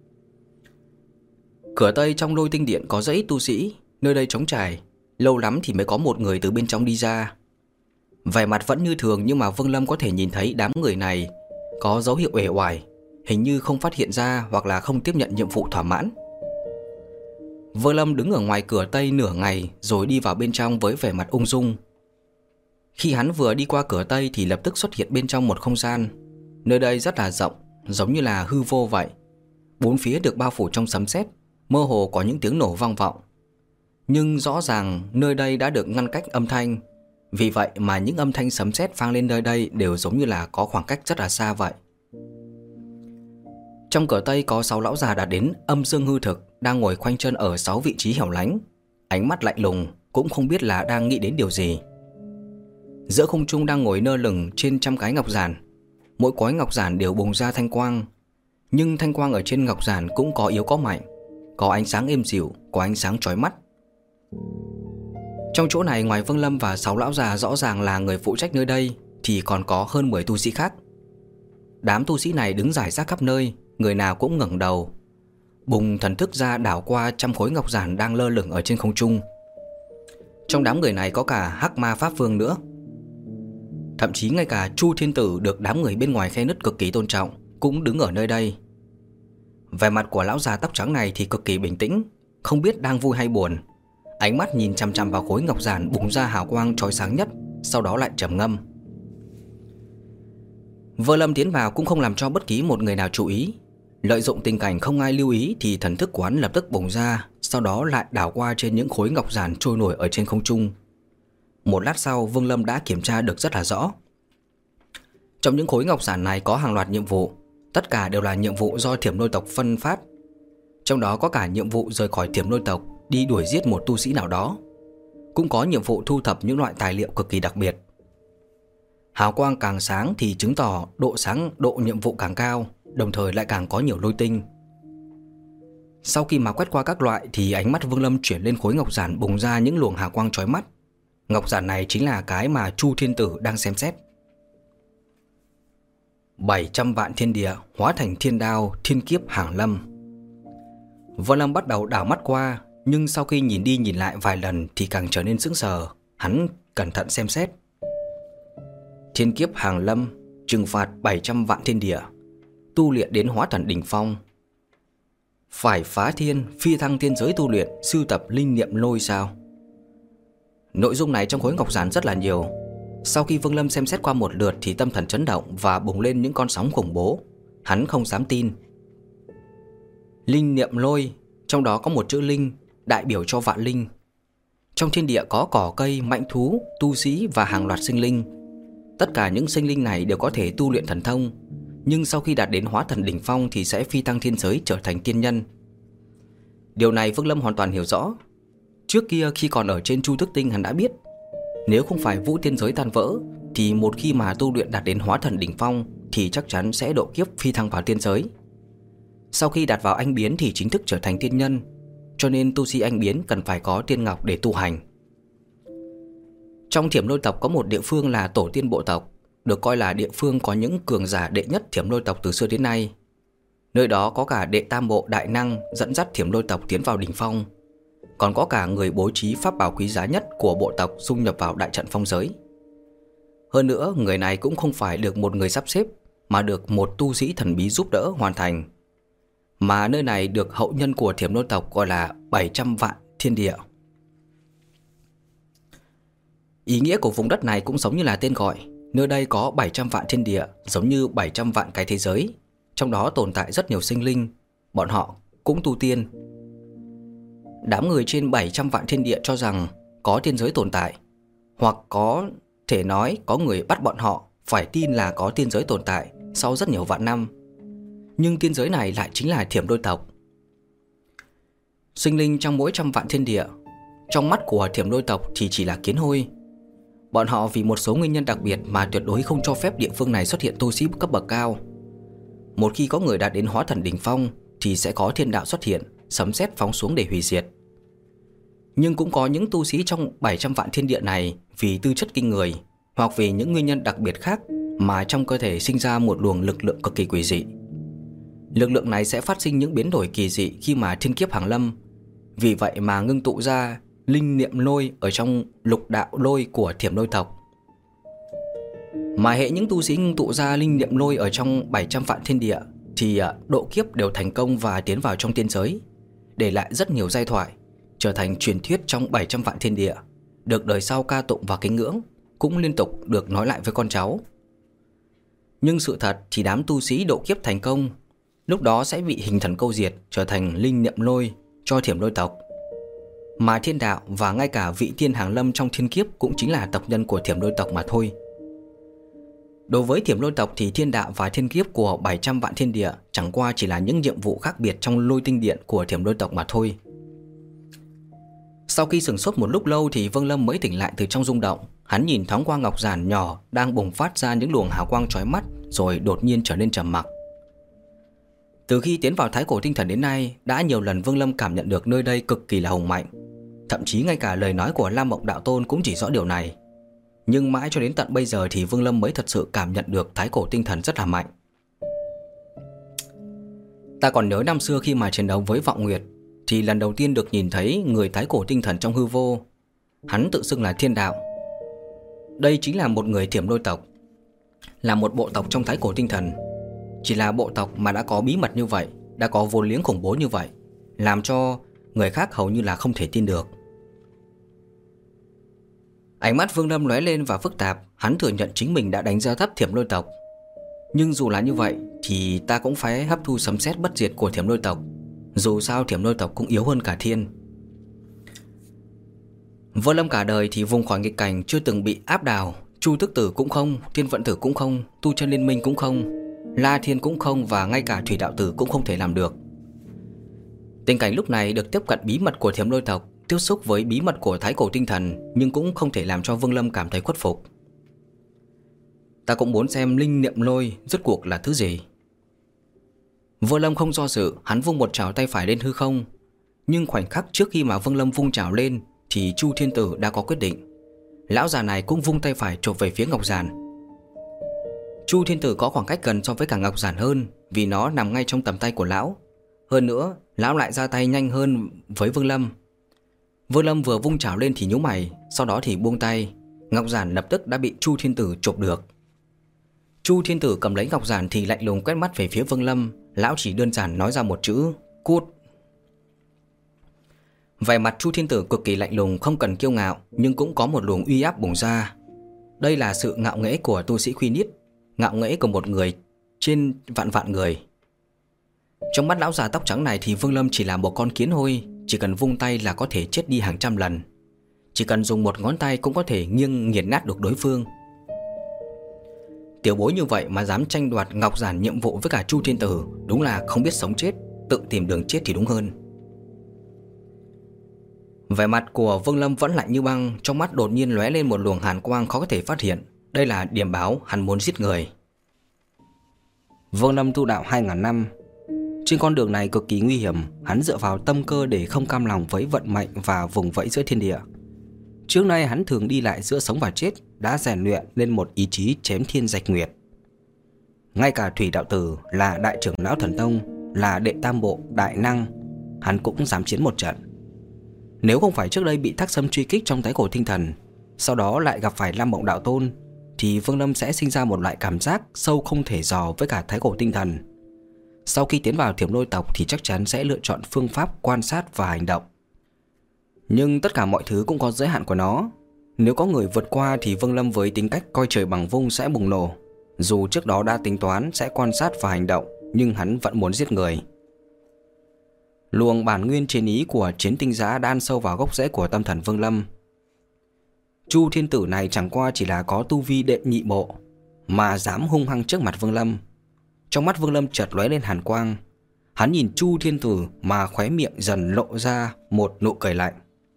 [SPEAKER 1] Cửa tây trong Lôi Tinh Điện có dãy tu sĩ, nơi đây trống trải, lâu lắm thì mới có một người từ bên trong đi ra. Vẻ mặt vẫn như thường nhưng mà Vương Lâm có thể nhìn thấy đám người này có dấu hiệu uể oải, hình như không phát hiện ra hoặc là không tiếp nhận nhiệm vụ thỏa mãn. Vương Lâm đứng ở ngoài cửa tây nửa ngày rồi đi vào bên trong với vẻ mặt ung dung. Khi hắn vừa đi qua cửa tây thì lập tức xuất hiện bên trong một không gian. Nơi đây rất là rộng, giống như là hư vô vậy. Bốn phía được bao phủ trong sấm sét, mơ hồ có những tiếng nổ vang vọng. Nhưng rõ ràng nơi đây đã được ngăn cách âm thanh. Vì vậy mà những âm thanh sấm sét vang lên nơi đây đều giống như là có khoảng cách rất là xa vậy. Trong cửa tây có sáu lão già đã đến âm dương hư thực, đang ngồi khoanh chân ở sáu vị trí hẻo lánh, ánh mắt lạnh lùng, cũng không biết là đang nghĩ đến điều gì. Giữa không trung đang ngồi nơ lửng trên trăm cái ngọc giản. Mỗi cối ngọc giản đều bùng ra thanh quang. Nhưng thanh quang ở trên ngọc giản cũng có yếu có mạnh, có ánh sáng êm dịu, có ánh sáng chói mắt. Trong chỗ này ngoài Vương Lâm và sáu lão già rõ ràng là người phụ trách nơi đây thì còn có hơn mười tu sĩ khác. Đám tu sĩ này đứng rải rác khắp nơi, người nào cũng ngẩng đầu, bùng thần thức ra đảo qua trăm khối ngọc giản đang lơ lửng ở trên không trung. Trong đám người này có cả Hắc Ma Pháp Vương nữa. Thậm chí ngay cả Chu Thiên Tử được đám người bên ngoài khe nứt cực kỳ tôn trọng cũng đứng ở nơi đây. Vẻ mặt của lão già tóc trắng này thì cực kỳ bình tĩnh, không biết đang vui hay buồn. Ánh mắt nhìn chằm chằm vào khối ngọc giản bùng ra hào quang chói sáng nhất, sau đó lại trầm ngâm. Vương Lâm tiến vào cũng không làm cho bất kỳ một người nào chú ý. Lợi dụng tình cảnh không ai lưu ý thì thần thức của hắn lập tức bùng ra, sau đó lại đảo qua trên những khối ngọc giản trôi nổi ở trên không trung. Một lát sau Vương Lâm đã kiểm tra được rất là rõ. Trong những khối ngọc giản này có hàng loạt nhiệm vụ, tất cả đều là nhiệm vụ do Thiểm Lôi tộc phân phát. Trong đó có cả nhiệm vụ rời khỏi Thiểm Lôi tộc đi đuổi giết một tu sĩ nào đó, cũng có nhiệm vụ thu thập những loại tài liệu cực kỳ đặc biệt. Hào quang càng sáng thì chứng tỏ độ sáng độ nhiệm vụ càng cao, đồng thời lại càng có nhiều lôi tinh. Sau khi mà quét qua các loại thì ánh mắt Vương Lâm chuyển lên khối ngọc giản bùng ra những luồng hào quang chói mắt. Ngọc giản này chính là cái mà Chu Thiên Tử đang xem xét. bảy trăm vạn thiên địa hóa thành thiên đao, thiên kiếp hàng lâm. Vương Lâm bắt đầu đảo mắt qua, nhưng sau khi nhìn đi nhìn lại vài lần thì càng trở nên sững sờ. Hắn cẩn thận xem xét. Thiên kiếp hàng lâm, trừng phạt bảy trăm vạn thiên địa, tu luyện đến hóa thần đỉnh phong. Phải phá thiên, phi thăng thiên giới tu luyện, sưu tập linh niệm lôi sao? Nội dung này trong khối ngọc giản rất là nhiều. Sau khi Vương Lâm xem xét qua một lượt thì tâm thần chấn động và bùng lên những con sóng khủng bố. Hắn không dám tin. Linh niệm lôi, trong đó có một chữ linh, đại biểu cho vạn linh. Trong thiên địa có cỏ cây, mãnh thú, tu sĩ và hàng loạt sinh linh. Tất cả những sinh linh này đều có thể tu luyện thần thông, nhưng sau khi đạt đến hóa thần đỉnh phong thì sẽ phi thăng thiên giới trở thành tiên nhân. Điều này Vương Lâm hoàn toàn hiểu rõ. Trước kia khi còn ở trên Chu Tước Tinh, hắn đã biết nếu không phải vũ tiên giới tan vỡ thì một khi mà tu luyện đạt đến hóa thần đỉnh phong thì chắc chắn sẽ độ kiếp phi thăng vào tiên giới. Sau khi đạt vào anh biến thì chính thức trở thành tiên nhân, cho nên tu sĩ anh biến cần phải có tiên ngọc để tu hành. Trong Thiểm Lôi tộc có một địa phương là tổ tiên bộ tộc, được coi là địa phương có những cường giả đệ nhất Thiểm Lôi tộc từ xưa đến nay. Nơi đó có cả đệ tam bộ đại năng dẫn dắt Thiểm Lôi tộc tiến vào đỉnh phong, còn có cả người bố trí pháp bảo quý giá nhất của bộ tộc dung nhập vào đại trận phong giới. Hơn nữa, người này cũng không phải được một người sắp xếp, mà được một tu sĩ thần bí giúp đỡ hoàn thành. Mà nơi này được hậu nhân của Thiểm Lôi tộc gọi là bảy trăm vạn thiên địa. Ý nghĩa của vùng đất này cũng giống như là tên gọi, nơi đây có bảy trăm vạn thiên địa, giống như bảy trăm vạn cái thế giới. Trong đó tồn tại rất nhiều sinh linh, bọn họ cũng tu tiên. Đám người trên bảy trăm vạn thiên địa cho rằng có tiên giới tồn tại, hoặc có thể nói có người bắt bọn họ phải tin là có tiên giới tồn tại sau rất nhiều vạn năm. Nhưng tiên giới này lại chính là Thiểm Lôi tộc. Sinh linh trong mỗi trăm vạn thiên địa, trong mắt của Thiểm Lôi tộc thì chỉ là kiến hôi. Bọn họ vì một số nguyên nhân đặc biệt mà tuyệt đối không cho phép địa phương này xuất hiện tu sĩ cấp bậc cao. Một khi có người đạt đến hóa thần đỉnh phong thì sẽ có thiên đạo xuất hiện, sấm sét phóng xuống để hủy diệt. Nhưng cũng có những tu sĩ trong bảy trăm vạn thiên địa này vì tư chất kinh người hoặc vì những nguyên nhân đặc biệt khác mà trong cơ thể sinh ra một luồng lực lượng cực kỳ quỷ dị. Lực lượng này sẽ phát sinh những biến đổi kỳ dị khi mà thiên kiếp hàng lâm. Vì vậy mà ngưng tụ ra linh niệm lôi ở trong lục đạo lôi của Thiểm Lôi tộc. Mà hệ những tu sĩ ngưng tụ ra linh niệm lôi ở trong bảy trăm vạn thiên địa thì độ kiếp đều thành công và tiến vào trong tiên giới, để lại rất nhiều giai thoại, trở thành truyền thuyết trong bảy trăm vạn thiên địa, được đời sau ca tụng và kính ngưỡng, cũng liên tục được nói lại với con cháu. Nhưng sự thật thì đám tu sĩ độ kiếp thành công lúc đó sẽ bị hình thần câu diệt, trở thành linh niệm lôi cho Thiểm Lôi tộc. Mà thiên đạo và ngay cả vị tiên hàng lâm trong thiên kiếp cũng chính là tộc nhân của Thiểm Lôi tộc mà thôi. Đối với Thiểm Lôi tộc thì thiên đạo và thiên kiếp của bảy trăm vạn thiên địa chẳng qua chỉ là những nhiệm vụ khác biệt trong lôi tinh điện của Thiểm Lôi tộc mà thôi. Sau khi sửng sốt một lúc lâu thì Vương Lâm mới tỉnh lại từ trong rung động. Hắn nhìn thoáng qua ngọc giản nhỏ đang bùng phát ra những luồng hào quang chói mắt, rồi đột nhiên trở nên trầm mặc. Từ khi tiến vào Thái Cổ Tinh Thần đến nay, đã nhiều lần Vương Lâm cảm nhận được nơi đây cực kỳ là hùng mạnh. Thậm chí ngay cả lời nói của Lam Mộng Đạo Tôn cũng chỉ rõ điều này. Nhưng mãi cho đến tận bây giờ thì Vương Lâm mới thật sự cảm nhận được Thái Cổ Tinh Thần rất là mạnh. Ta còn nhớ năm xưa khi mà chiến đấu với Vọng Nguyệt thì lần đầu tiên được nhìn thấy người Thái Cổ Tinh Thần trong hư vô. Hắn tự xưng là Thiên Đạo. Đây chính là một người Thiểm Lôi tộc, là một bộ tộc trong Thái Cổ Tinh Thần. Chỉ là bộ tộc mà đã có bí mật như vậy, đã có vốn liếng khủng bố như vậy, làm cho người khác hầu như là không thể tin được. Ánh mắt Vương Lâm lóe lên và phức tạp. Hắn thừa nhận chính mình đã đánh giá thấp Thiểm Lôi tộc. Nhưng dù là như vậy thì ta cũng phải hấp thu sấm sét bất diệt của Thiểm Lôi tộc. Dù sao Thiểm Lôi tộc cũng yếu hơn cả thiên. Vương Lâm cả đời thì vùng khỏi nghịch cảnh, chưa từng bị áp đảo. Chu Tước Tử cũng không, Thiên Vận Tử cũng không, Tu Chân Liên Minh cũng không, La Thiên cũng không, và ngay cả Thủy Đạo Tử cũng không thể làm được. Tình cảnh lúc này được tiếp cận bí mật của Thiểm Lôi tộc, tiếp xúc với bí mật của Thái Cổ Tinh Thần, nhưng cũng không thể làm cho Vương Lâm cảm thấy khuất phục. Ta cũng muốn xem linh niệm lôi rốt cuộc là thứ gì. Vương Lâm không do dự, hắn vung một trảo tay phải lên hư không. Nhưng khoảnh khắc trước khi mà Vương Lâm vung trảo lên thì Chu Thiên Tử đã có quyết định. Lão già này cũng vung tay phải chộp về phía ngọc giản. Chu Thiên Tử có khoảng cách gần so với cả ngọc giản hơn, vì nó nằm ngay trong tầm tay của lão. Hơn nữa, lão lại ra tay nhanh hơn với Vương Lâm. Vương Lâm vừa vung chảo lên thì nhíu mày, sau đó thì buông tay. Ngọc giản lập tức đã bị Chu Thiên Tử chộp được. Chu Thiên Tử cầm lấy ngọc giản thì lạnh lùng quét mắt về phía Vương Lâm. Lão chỉ đơn giản nói ra một chữ: cút. Vẻ mặt Chu Thiên Tử cực kỳ lạnh lùng, không cần kiêu ngạo, nhưng cũng có một luồng uy áp bùng ra. Đây là sự ngạo nghễ của tu sĩ Khuyên Nít, ngạo nghễ của một người trên vạn vạn người. Trong mắt lão già tóc trắng này thì Vương Lâm chỉ là một con kiến hôi, chỉ cần vung tay là có thể chết đi hàng trăm lần. Chỉ cần dùng một ngón tay cũng có thể nghiêng nghiền nát được đối phương. Tiểu bối như vậy mà dám tranh đoạt ngọc giản nhiệm vụ với cả Chu Thiên Tử, đúng là không biết sống chết, tự tìm đường chết thì đúng hơn. Vẻ mặt của Vương Lâm vẫn lạnh như băng, trong mắt đột nhiên lóe lên một luồng hàn quang khó có thể phát hiện. Đây là điểm báo hắn muốn giết người. Vương Lâm tu đạo hai ngàn năm. Trên con đường này cực kỳ nguy hiểm, hắn dựa vào tâm cơ để không cam lòng với vận mệnh và vùng vẫy giữa thiên địa. Trước nay hắn thường đi lại giữa sống và chết, đã rèn luyện lên một ý chí chém thiên rạch nguyệt. Ngay cả Thủy Đạo Tử là đại trưởng lão thần tông, là đệ tam bộ đại năng, hắn cũng dám chiến một trận. Nếu không phải trước đây bị Thác Sâm truy kích trong Thái Cổ Tinh Thần, sau đó lại gặp phải Lam Mộng Đạo Tôn, thì Vương Lâm sẽ sinh ra một loại cảm giác sâu không thể dò với cả Thái Cổ Tinh Thần. Sau khi tiến vào Thiểm Lôi tộc thì chắc chắn sẽ lựa chọn phương pháp quan sát và hành động. Nhưng tất cả mọi thứ cũng có giới hạn của nó. Nếu có người vượt qua thì Vương Lâm với tính cách coi trời bằng vung sẽ bùng nổ. Dù trước đó đã tính toán sẽ quan sát và hành động, nhưng hắn vẫn muốn giết người. Luồng bản nguyên chiến ý của Chiến Tinh Giã đã ăn sâu vào gốc rễ của tâm thần Vương Lâm. Chu Thiên Tử này chẳng qua chỉ là có tu vi đệ nhị bộ mà dám hung hăng trước mặt Vương Lâm. Trong mắt Vương Lâm chợt lóe lên hàn quang. Hắn nhìn Chu Thiên Tử mà khóe miệng dần lộ ra một nụ cười lạnh.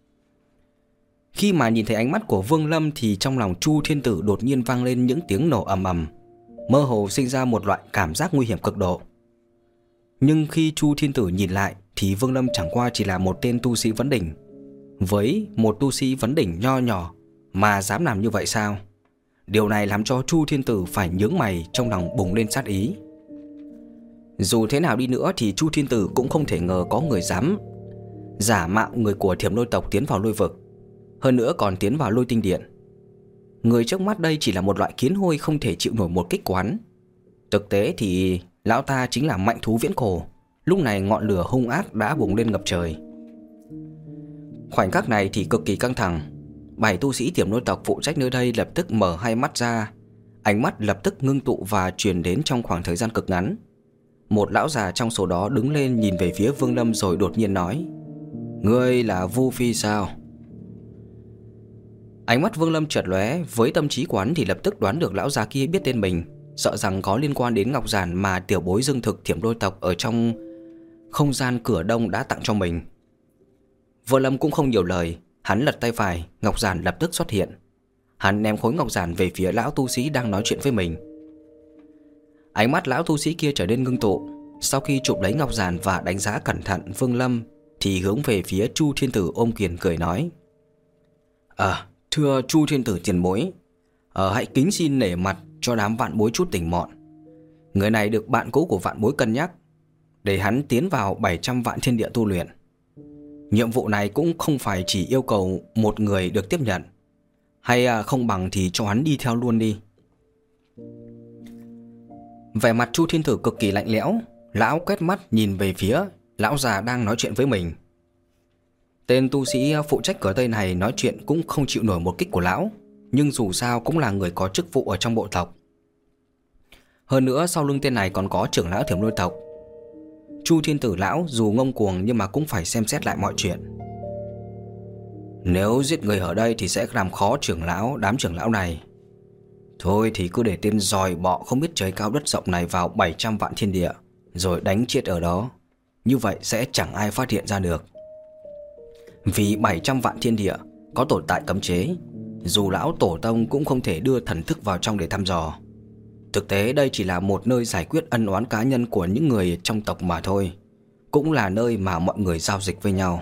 [SPEAKER 1] Khi mà nhìn thấy ánh mắt của Vương Lâm thì trong lòng Chu Thiên Tử đột nhiên vang lên những tiếng nổ ầm ầm, mơ hồ sinh ra một loại cảm giác nguy hiểm cực độ. Nhưng khi Chu Thiên Tử nhìn lại thì Vương Lâm chẳng qua chỉ là một tên tu sĩ vấn đỉnh. Với một tu sĩ vấn đỉnh nho nhỏ mà dám làm như vậy sao? Điều này làm cho Chu Thiên Tử phải nhướng mày, trong lòng bùng lên sát ý. Dù thế nào đi nữa thì Chu Thiên Tử cũng không thể ngờ có người dám giả mạo người của Thiểm Lôi tộc tiến vào lôi vực, hơn nữa còn tiến vào Lôi Tinh Điện. Người trước mắt đây chỉ là một loại kiến hôi không thể chịu nổi một kích quán. Thực tế thì lão ta chính là mạnh thú viễn cổ. Lúc này ngọn lửa hung ác đã bùng lên ngập trời. Khoảnh khắc này thì cực kỳ căng thẳng. Bảy tu sĩ Thiểm Lôi tộc phụ trách nơi đây lập tức mở hai mắt ra. Ánh mắt lập tức ngưng tụ và truyền đến trong khoảng thời gian cực ngắn. Một lão già trong số đó đứng lên nhìn về phía Vương Lâm rồi đột nhiên nói: "Ngươi là Vu Phi sao?" Ánh mắt Vương Lâm chợt lóe, với tâm trí quán thì lập tức đoán được lão già kia biết tên mình, sợ rằng có liên quan đến ngọc giản mà tiểu bối Dương Thực Thiểm Lôi tộc ở trong không gian cửa đông đã tặng cho mình. Vương Lâm cũng không nhiều lời, hắn lật tay phải, ngọc giản lập tức xuất hiện. Hắn ném khối ngọc giản về phía lão tu sĩ đang nói chuyện với mình. Ánh mắt lão tu sĩ kia trở nên ngưng tụ. Sau khi chụp lấy ngọc giản và đánh giá cẩn thận Vương Lâm thì hướng về phía Chu Thiên Tử ôm quyền cười nói: À, thưa Chu Thiên Tử tiền bối, à, hãy kính xin nể mặt cho đám vạn bối chút tình mọn. Người này được bạn cũ của vạn bối cân nhắc để hắn tiến vào bảy trăm vạn thiên địa tu luyện. Nhiệm vụ này cũng không phải chỉ yêu cầu một người được tiếp nhận, hay à, không bằng thì cho hắn đi theo luôn đi. Vẻ mặt Chu Thiên Tử cực kỳ lạnh lẽo. Lão quét mắt nhìn về phía lão già đang nói chuyện với mình. Tên tu sĩ phụ trách cửa Tây này nói chuyện cũng không chịu nổi một kích của lão, nhưng dù sao cũng là người có chức vụ ở trong bộ tộc. Hơn nữa sau lưng tên này còn có trưởng lão Thiểm Lôi tộc. Chu Thiên Tử lão dù ngông cuồng nhưng mà cũng phải xem xét lại mọi chuyện. Nếu giết người ở đây thì sẽ làm khó trưởng lão, đám trưởng lão này. Thôi thì cứ để tên giòi bọ không biết trời cao đất rộng này vào bảy trăm vạn thiên địa, rồi đánh chết ở đó. Như vậy sẽ chẳng ai phát hiện ra được. Vì bảy trăm vạn thiên địa có tồn tại cấm chế, dù lão tổ tông cũng không thể đưa thần thức vào trong để thăm dò. Thực tế đây chỉ là một nơi giải quyết ân oán cá nhân của những người trong tộc mà thôi, cũng là nơi mà mọi người giao dịch với nhau.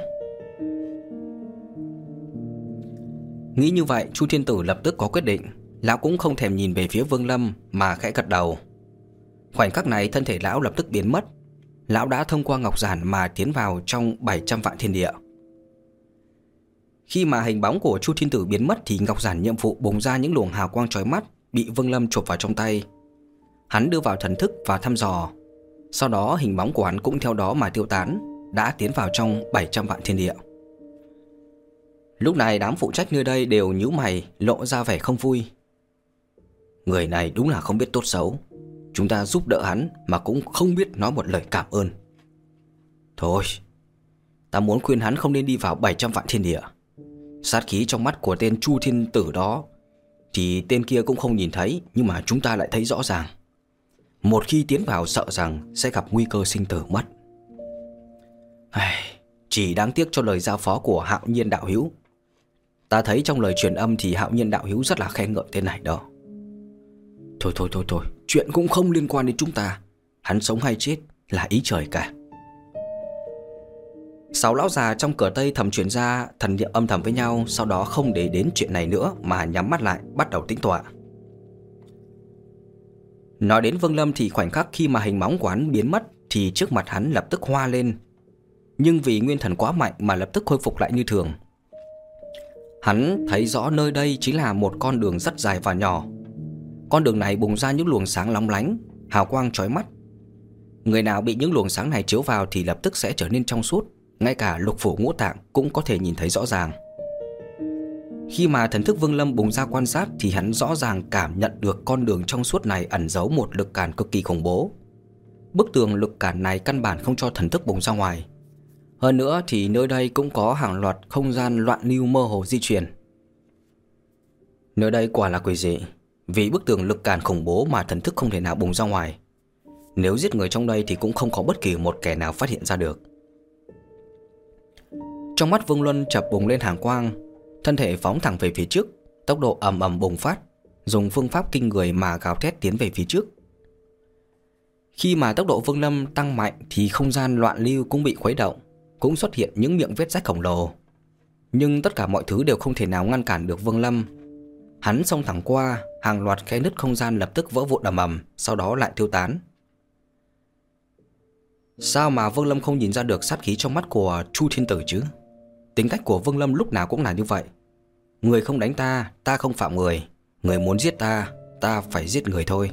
[SPEAKER 1] Nghĩ như vậy, Chu Thiên Tử lập tức có quyết định. Lão cũng không thèm nhìn về phía Vương Lâm mà khẽ gật đầu. Khoảnh khắc này thân thể lão lập tức biến mất. Lão đã thông qua ngọc giản mà tiến vào trong bảy trăm vạn thiên địa. Khi mà hình bóng của Chu Thiên Tử biến mất thì ngọc giản nhiệm vụ bùng ra những luồng hào quang chói mắt, bị Vương Lâm chụp vào trong tay. Hắn đưa vào thần thức và thăm dò. Sau đó hình bóng của hắn cũng theo đó mà tiêu tán, đã tiến vào trong bảy trăm vạn thiên địa. Lúc này đám phụ trách nơi đây đều nhíu mày, lộ ra vẻ không vui. Người này đúng là không biết tốt xấu. Chúng ta giúp đỡ hắn mà cũng không biết nói một lời cảm ơn. Thôi, Ta muốn khuyên hắn không nên đi vào bảy trăm vạn thiên địa. Sát khí trong mắt của tên Chu Thiên Tử đó thì tên kia cũng không nhìn thấy, nhưng mà chúng ta lại thấy rõ ràng. Một khi tiến vào sợ rằng sẽ gặp nguy cơ sinh tử mất. Chỉ đáng tiếc cho lời giao phó của Hạo Nhiên đạo hữu. Ta thấy trong lời truyền âm thì Hạo Nhiên đạo hữu rất là khen ngợi tên này đó. Thôi thôi thôi thôi, chuyện cũng không liên quan đến chúng ta. Hắn sống hay chết là ý trời cả. Sáu lão già trong cửa Tây thầm truyền ra thần niệm âm thầm với nhau, sau đó không để đến chuyện này nữa mà nhắm mắt lại bắt đầu tĩnh tọa. Nói đến Vương Lâm thì khoảnh khắc khi mà hình bóng của hắn biến mất thì trước mặt hắn lập tức hoa lên, nhưng vì nguyên thần quá mạnh mà lập tức khôi phục lại như thường. Hắn thấy rõ nơi đây chính là một con đường rất dài và nhỏ. Con đường này bùng ra những luồng sáng lóng lánh, hào quang chói mắt. Người nào bị những luồng sáng này chiếu vào thì lập tức sẽ trở nên trong suốt, ngay cả lục phủ ngũ tạng cũng có thể nhìn thấy rõ ràng. Khi mà thần thức Vương Lâm bùng ra quan sát thì hắn rõ ràng cảm nhận được con đường trong suốt này ẩn giấu một lực cản cực kỳ khủng bố. Bức tường lực cản này căn bản không cho thần thức bùng ra ngoài. Hơn nữa thì nơi đây cũng có hàng loạt không gian loạn lưu mơ hồ di chuyển. Nơi đây quả là quỷ dị, vì bức tường lực cản khủng bố mà thần thức không thể nào bùng ra ngoài. Nếu giết người trong đây thì cũng không có bất kỳ một kẻ nào phát hiện ra được. Trong mắt Vương Luân chợt bùng lên hàn quang, thân thể phóng thẳng về phía trước, tốc độ ầm ầm bùng phát, dùng phương pháp kinh người mà gào thét tiến về phía trước. Khi mà tốc độ Vương Lâm tăng mạnh thì không gian loạn lưu cũng bị khuấy động, cũng xuất hiện những miệng vết rách khổng lồ. Nhưng tất cả mọi thứ đều không thể nào ngăn cản được Vương Lâm. Hắn xông thẳng qua, hàng loạt khe nứt không gian lập tức vỡ vụn ầm ầm, sau đó lại tiêu tán. Sao mà Vương Lâm không nhìn ra được sát khí trong mắt của Chu Thiên Tử chứ? Tính cách của Vương Lâm lúc nào cũng là như vậy. Người không đánh ta, ta không phạm người. Người muốn giết ta, ta phải giết người thôi.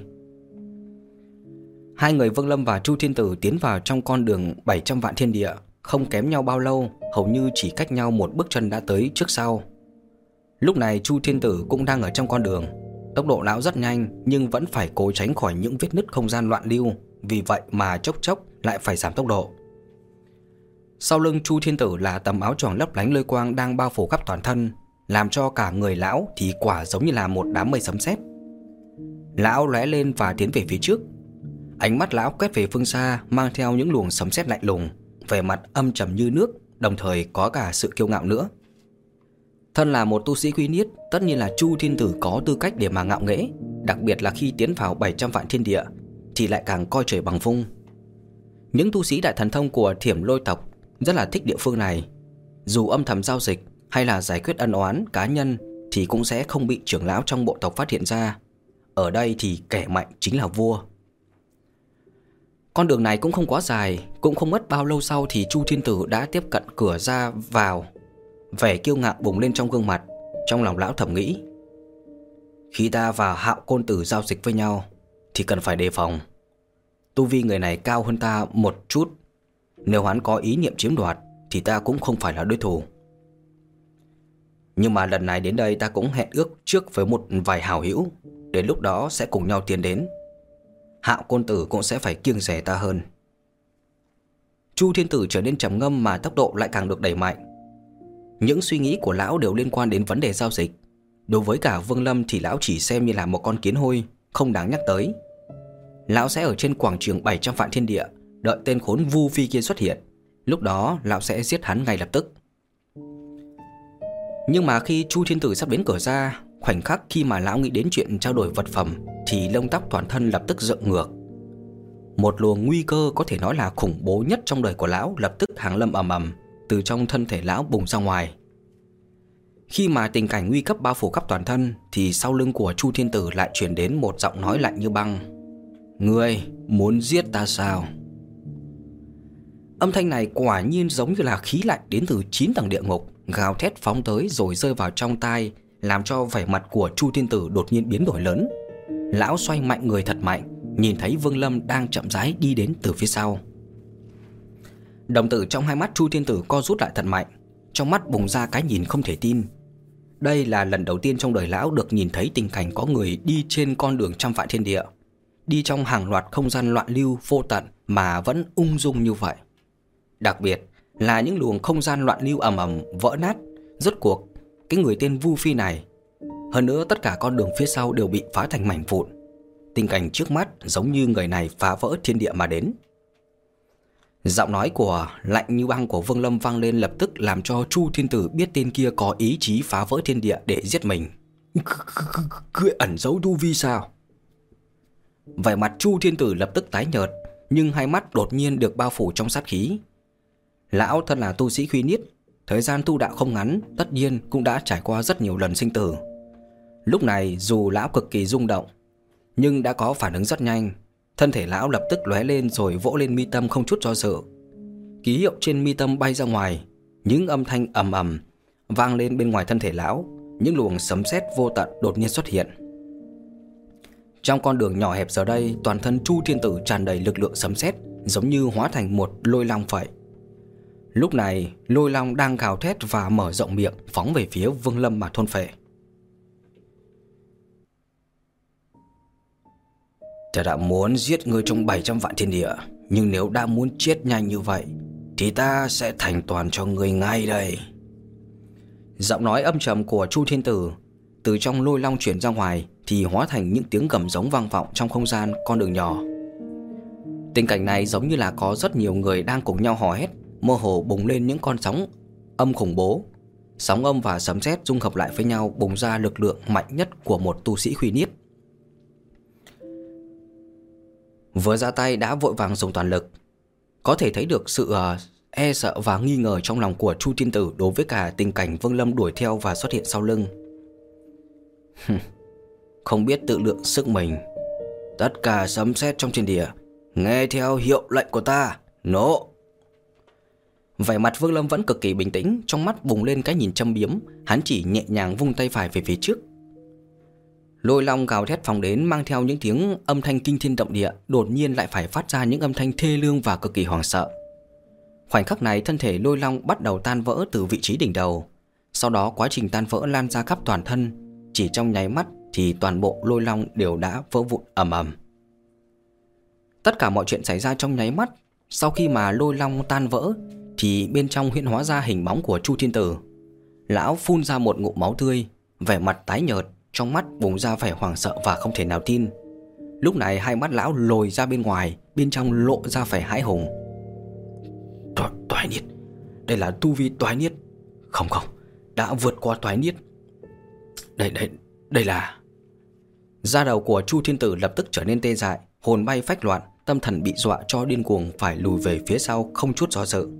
[SPEAKER 1] Hai người Vương Lâm và Chu Thiên Tử tiến vào trong con đường bảy trăm vạn thiên địa, không kém nhau bao lâu, hầu như chỉ cách nhau một bước chân đã tới trước sau. Lúc này Chu Thiên Tử cũng đang ở trong con đường. Tốc độ lão rất nhanh nhưng vẫn phải cố tránh khỏi những vết nứt không gian loạn lưu, vì vậy mà chốc chốc lại phải giảm tốc độ. Sau lưng Chu Thiên Tử là tấm áo choàng lấp lánh lôi quang đang bao phủ khắp toàn thân, làm cho cả người lão thì quả giống như là một đám mây sấm sét. Lão lóe lên và tiến về phía trước. Ánh mắt lão quét về phương xa, mang theo những luồng sấm sét lạnh lùng, vẻ mặt âm trầm như nước, đồng thời có cả sự kiêu ngạo nữa. Thân là một tu sĩ quy niết, tất nhiên là Chu Thiên Tử có tư cách để mà ngạo nghễ, đặc biệt là khi tiến vào bảy trăm vạn thiên địa thì lại càng coi trời bằng vung. Những tu sĩ đại thần thông của Thiểm Lôi tộc rất là thích địa phương này. Dù âm thầm giao dịch hay là giải quyết ân oán cá nhân thì cũng sẽ không bị trưởng lão trong bộ tộc phát hiện ra. Ở đây thì kẻ mạnh chính là vua. Con đường này cũng không quá dài, cũng không mất bao lâu sau thì Chu Thiên Tử đã tiếp cận cửa ra vào. Vẻ kiêu ngạo bùng lên trong gương mặt. Trong lòng lão thầm nghĩ, khi ta và Hạo Côn Tử giao dịch với nhau thì cần phải đề phòng. Tu vi người này cao hơn ta một chút, nếu hắn có ý niệm chiếm đoạt thì ta cũng không phải là đối thủ. Nhưng mà lần này đến đây ta cũng hẹn ước trước với một vài hảo hữu, đến lúc đó sẽ cùng nhau tiến đến. Hạo Côn Tử cũng sẽ phải kiêng dè ta hơn. Chu Thiên Tử trở nên trầm ngâm mà tốc độ lại càng được đẩy mạnh. Những suy nghĩ của lão đều liên quan đến vấn đề giao dịch. Đối với cả Vương Lâm thì lão chỉ xem như là một con kiến hôi, không đáng nhắc tới. Lão sẽ ở trên quảng trường bảy trăm vạn thiên địa, đợi tên khốn Vu Phi kia xuất hiện. Lúc đó lão sẽ giết hắn ngay lập tức. Nhưng mà khi Chu Thiên Tử sắp đến cửa ra, khoảnh khắc khi mà lão nghĩ đến chuyện trao đổi vật phẩm thì lông tóc toàn thân lập tức dựng ngược. Một luồng nguy cơ có thể nói là khủng bố nhất trong đời của lão lập tức hàng lâm ầm ầm từ trong thân thể lão bùng ra ngoài. Khi mà tình cảnh nguy cấp bao phủ khắp toàn thân thì sau lưng của Chu Thiên Tử lại truyền đến một giọng nói lạnh như băng. Ngươi muốn giết ta sao? Âm thanh này quả nhiên giống như là khí lạnh đến từ chín tầng địa ngục, gào thét phóng tới rồi rơi vào trong tai, làm cho vẻ mặt của Chu Thiên Tử đột nhiên biến đổi lớn. Lão xoay mạnh người thật mạnh, nhìn thấy Vương Lâm đang chậm rãi đi đến từ phía sau. Đồng tử trong hai mắt Chu Thiên Tử co rút lại thật mạnh, trong mắt bùng ra cái nhìn không thể tin. Đây là lần đầu tiên trong đời lão được nhìn thấy tình cảnh có người đi trên con đường trăm vạn thiên địa, đi trong hàng loạt không gian loạn lưu vô tận mà vẫn ung dung như vậy. Đặc biệt là những luồng không gian loạn lưu ầm ầm vỡ nát. Rốt cuộc cái người tên Vu Phi này, hơn nữa tất cả con đường phía sau đều bị phá thành mảnh vụn. Tình cảnh trước mắt giống như người này phá vỡ thiên địa mà đến. Giọng nói của lạnh như băng của Vương Lâm vang lên, lập tức làm cho Chu Thiên Tử biết tên kia có ý chí phá vỡ thiên địa để giết mình. Ngươi ẩn giấu tu vi sao? Vẻ mặt Chu Thiên Tử lập tức tái nhợt, nhưng hai mắt đột nhiên được bao phủ trong sát khí. Lão thân là tu sĩ Khuy Niết, thời gian tu đạo không ngắn, tất nhiên cũng đã trải qua rất nhiều lần sinh tử. Lúc này dù lão cực kỳ rung động, nhưng đã có phản ứng rất nhanh. Thân thể lão lập tức lóe lên rồi vỗ lên mi tâm không chút do dự. Ký hiệu trên mi tâm bay ra ngoài, những âm thanh ầm ầm vang lên bên ngoài thân thể lão. Những luồng sấm sét vô tận đột nhiên xuất hiện. Trong con đường nhỏ hẹp giờ đây, toàn thân Chu Thiên Tử tràn đầy lực lượng sấm sét, giống như hóa thành một lôi long vậy. Lúc này lôi long đang gào thét và mở rộng miệng phóng về phía Vương Lâm mà thôn phệ. Ta đã muốn giết ngươi trong bảy trăm vạn thiên địa, nhưng nếu đã muốn chết nhanh như vậy thì ta sẽ thành toàn cho ngươi ngay đây. Giọng nói âm trầm của Chu Thiên Tử từ trong lôi long chuyển ra ngoài thì hóa thành những tiếng gầm giống vang vọng trong không gian con đường nhỏ. Tình cảnh này giống như là có rất nhiều người đang cùng nhau hò hét, mơ hồ bùng lên những con sóng âm khủng bố. Sóng âm và sấm sét dung hợp lại với nhau, bùng ra lực lượng mạnh nhất của một tu sĩ Khuy Niết. Vừa ra tay đã vội vàng dùng toàn lực. Có thể thấy được sự uh, e sợ và nghi ngờ trong lòng của Chu Thiên Tử đối với cả tình cảnh Vương Lâm đuổi theo và xuất hiện sau lưng. Không biết tự lượng sức mình. Tất cả sấm sét trong thiên địa nghe theo hiệu lệnh của ta, nổ. Vẻ mặt Vương Lâm vẫn cực kỳ bình tĩnh, trong mắt bùng lên cái nhìn châm biếm. Hắn chỉ nhẹ nhàng vung tay phải về phía trước. Lôi long gào thét phóng đến, mang theo những tiếng âm thanh kinh thiên động địa, đột nhiên lại phải phát ra những âm thanh thê lương và cực kỳ hoảng sợ. Khoảnh khắc này, thân thể lôi long bắt đầu tan vỡ từ vị trí đỉnh đầu. Sau đó quá trình tan vỡ lan ra khắp toàn thân. Chỉ trong nháy mắt thì toàn bộ lôi long đều đã vỡ vụn ầm ầm. Tất cả mọi chuyện xảy ra trong nháy mắt. Sau khi mà lôi long tan vỡ thì bên trong hiện hóa ra hình bóng của Chu Thiên Tử. Lão phun ra một ngụm máu tươi, vẻ mặt tái nhợt, trong mắt bùng ra vẻ hoảng sợ và không thể nào tin. Lúc này hai mắt lão lồi ra bên ngoài, bên trong lộ ra vẻ hãi hùng. Toái, toái niết, đây là tu vi toái niết. Không không, đã vượt qua toái niết. Đây đây, đây là... Da đầu của Chu Thiên Tử lập tức trở nên tê dại, hồn bay phách loạn, tâm thần bị dọa cho điên cuồng phải lùi về phía sau không chút do dự.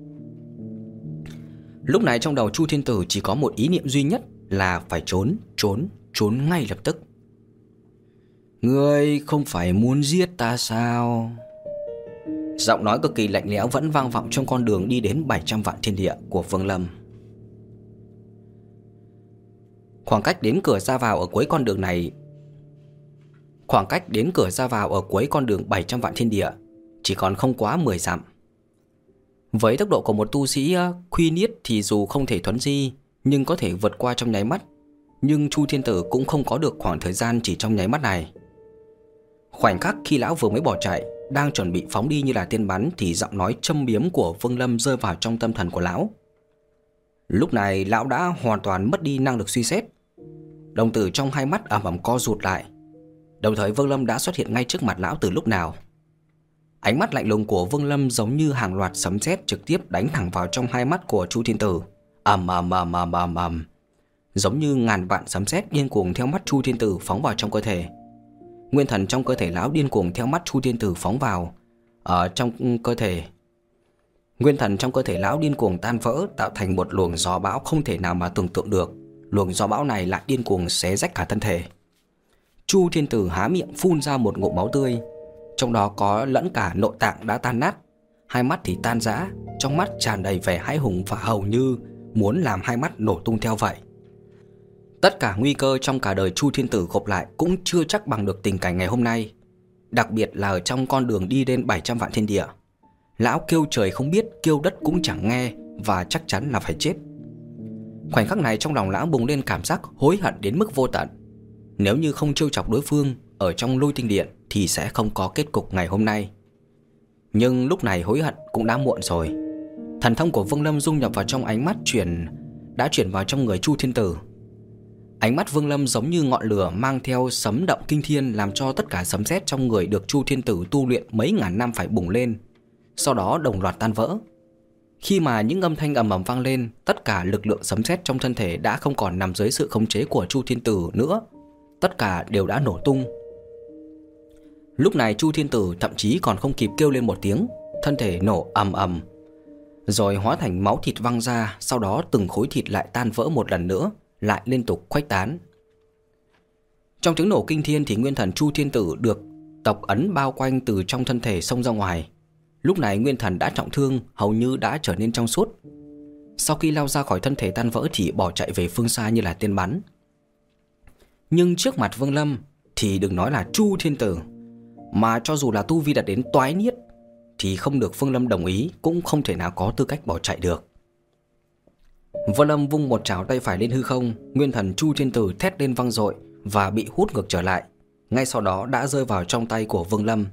[SPEAKER 1] Lúc này trong đầu Chu Thiên Tử chỉ có một ý niệm duy nhất là phải trốn, trốn, trốn ngay lập tức. Ngươi không phải muốn giết ta sao? Giọng nói cực kỳ lạnh lẽo vẫn vang vọng trong con đường đi đến bảy trăm vạn thiên địa của Vương Lâm. Khoảng cách đến cửa ra vào ở cuối con đường này Khoảng cách đến cửa ra vào ở cuối con đường bảy trăm vạn thiên địa chỉ còn không quá mười dặm. Với tốc độ của một tu sĩ Khuy Niết thì dù không thể thuấn di nhưng có thể vượt qua trong nháy mắt. Nhưng Chu Thiên Tử cũng không có được khoảng thời gian chỉ trong nháy mắt này. Khoảnh khắc khi lão vừa mới bỏ chạy, đang chuẩn bị phóng đi như là tên bắn, thì giọng nói châm biếm của Vương Lâm rơi vào trong tâm thần của lão. Lúc này lão đã hoàn toàn mất đi năng lực suy xét. Đồng tử trong hai mắt ầm ầm co rụt lại. Đồng thời Vương Lâm đã xuất hiện ngay trước mặt lão từ lúc nào. Ánh mắt lạnh lùng của Vương Lâm giống như hàng loạt sấm sét trực tiếp đánh thẳng vào trong hai mắt của Chu Thiên Tử. Ầm ầm ầm ầm ầm ầm, giống như ngàn vạn sấm sét điên cuồng theo mắt Chu Thiên Tử phóng vào trong cơ thể. Nguyên thần trong cơ thể lão điên cuồng theo mắt Chu Thiên Tử phóng vào ở trong cơ thể. Nguyên thần trong cơ thể lão điên cuồng tan vỡ, tạo thành một luồng gió bão không thể nào mà tưởng tượng được. Luồng gió bão này lại điên cuồng xé rách cả thân thể. Chu Thiên Tử há miệng phun ra một ngụm máu tươi, trong đó có lẫn cả nội tạng đã tan nát. Hai mắt thì tan rã, trong mắt tràn đầy vẻ hãi hùng và hầu như muốn làm hai mắt nổ tung theo vậy. Tất cả nguy cơ trong cả đời Chu Thiên Tử gộp lại cũng chưa chắc bằng được tình cảnh ngày hôm nay. Đặc biệt là ở trong con đường đi đến bảy trăm vạn thiên địa. Lão kêu trời không biết, kêu đất cũng chẳng nghe, và chắc chắn là phải chết. Khoảnh khắc này trong lòng lão bùng lên cảm giác hối hận đến mức vô tận. Nếu như không trêu chọc đối phương ở trong Lôi Tinh Điện thì sẽ không có kết cục ngày hôm nay. Nhưng lúc này hối hận cũng đã muộn rồi. Thần thông của Vương Lâm dung nhập vào trong ánh mắt chuyển đã chuyển vào trong người Chu Thiên Tử. Ánh mắt Vương Lâm giống như ngọn lửa mang theo sấm động kinh thiên, làm cho tất cả sấm sét trong người được Chu Thiên Tử tu luyện mấy ngàn năm phải bùng lên, sau đó đồng loạt tan vỡ. Khi mà những âm thanh ầm ầm vang lên, tất cả lực lượng sấm sét trong thân thể đã không còn nằm dưới sự khống chế của Chu Thiên Tử nữa, tất cả đều đã nổ tung. Lúc này Chu Thiên Tử thậm chí còn không kịp kêu lên một tiếng, thân thể nổ ầm ầm, rồi hóa thành máu thịt văng ra, sau đó từng khối thịt lại tan vỡ một lần nữa, lại liên tục khuếch tán. Trong tiếng nổ kinh thiên thì nguyên thần Chu Thiên Tử được tộc ấn bao quanh từ trong thân thể xông ra ngoài. Lúc này nguyên thần đã trọng thương, hầu như đã trở nên trong suốt. Sau khi lao ra khỏi thân thể tan vỡ thì bỏ chạy về phương xa như là tên bắn. Nhưng trước mặt Vương Lâm thì đừng nói là Chu Thiên Tử, mà cho dù là tu vi đạt đến toái niết thì không được Vương Lâm đồng ý, cũng không thể nào có tư cách bỏ chạy được. Vương Lâm vung một trảo tay phải lên hư không, nguyên thần Chu Thiên Tử thét lên vang dội và bị hút ngược trở lại, ngay sau đó đã rơi vào trong tay của Vương Lâm.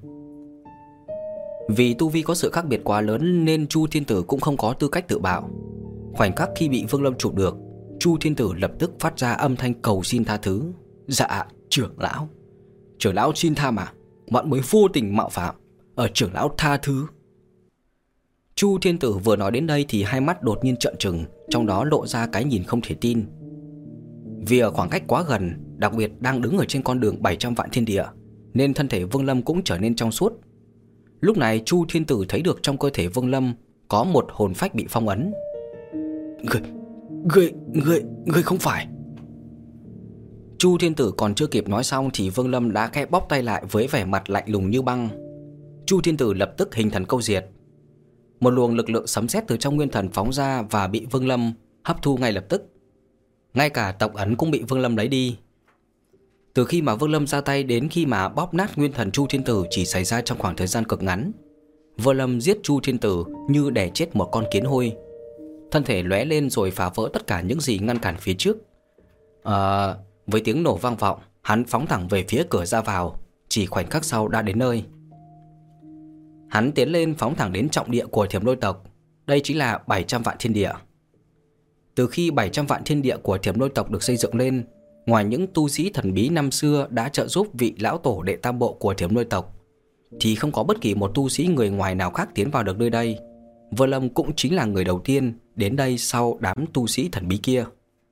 [SPEAKER 1] Vì tu vi có sự khác biệt quá lớn nên Chu Thiên Tử cũng không có tư cách tự bạo. Khoảnh khắc khi bị Vương Lâm chụp được, Chu Thiên Tử lập tức phát ra âm thanh cầu xin tha thứ. Dạ trưởng lão, trưởng lão xin tha mà, bọn mới vô tình mạo phạm, ở trưởng lão tha thứ. Chu Thiên Tử vừa nói đến đây thì hai mắt đột nhiên trợn trừng, trong đó lộ ra cái nhìn không thể tin. Vì ở khoảng cách quá gần, đặc biệt đang đứng ở trên con đường bảy trăm vạn thiên địa, nên thân thể Vương Lâm cũng trở nên trong suốt. Lúc này Chu Thiên Tử thấy được trong cơ thể Vương Lâm có một hồn phách bị phong ấn. Người, người, người, người không phải. Chu Thiên Tử còn chưa kịp nói xong thì Vương Lâm đã khẽ bóp tay lại với vẻ mặt lạnh lùng như băng. Chu Thiên Tử lập tức hình thần câu diệt. Một luồng lực lượng sấm sét từ trong nguyên thần phóng ra và bị Vương Lâm hấp thu ngay lập tức. Ngay cả tộc ấn cũng bị Vương Lâm lấy đi. Từ khi mà Vương Lâm ra tay đến khi mà bóp nát nguyên thần Chu Thiên Tử chỉ xảy ra trong khoảng thời gian cực ngắn. Vương Lâm giết Chu Thiên Tử như đè chết một con kiến hôi. Thân thể lóe lên rồi phá vỡ tất cả những gì ngăn cản phía trước. À, với tiếng nổ vang vọng, hắn phóng thẳng về phía cửa ra vào, chỉ khoảnh khắc sau đã đến nơi. Hắn tiến lên phóng thẳng đến trọng địa của Thiểm Lôi tộc. Đây chính là bảy trăm vạn thiên địa. Từ khi bảy trăm vạn thiên địa của Thiểm Lôi tộc được xây dựng lên, ngoài những tu sĩ thần bí năm xưa đã trợ giúp vị lão tổ đệ tam bộ của Thiểm Lôi tộc, thì không có bất kỳ một tu sĩ người ngoài nào khác tiến vào được nơi đây. Vương Lâm cũng chính là người đầu tiên đến đây sau đám tu sĩ thần bí kia.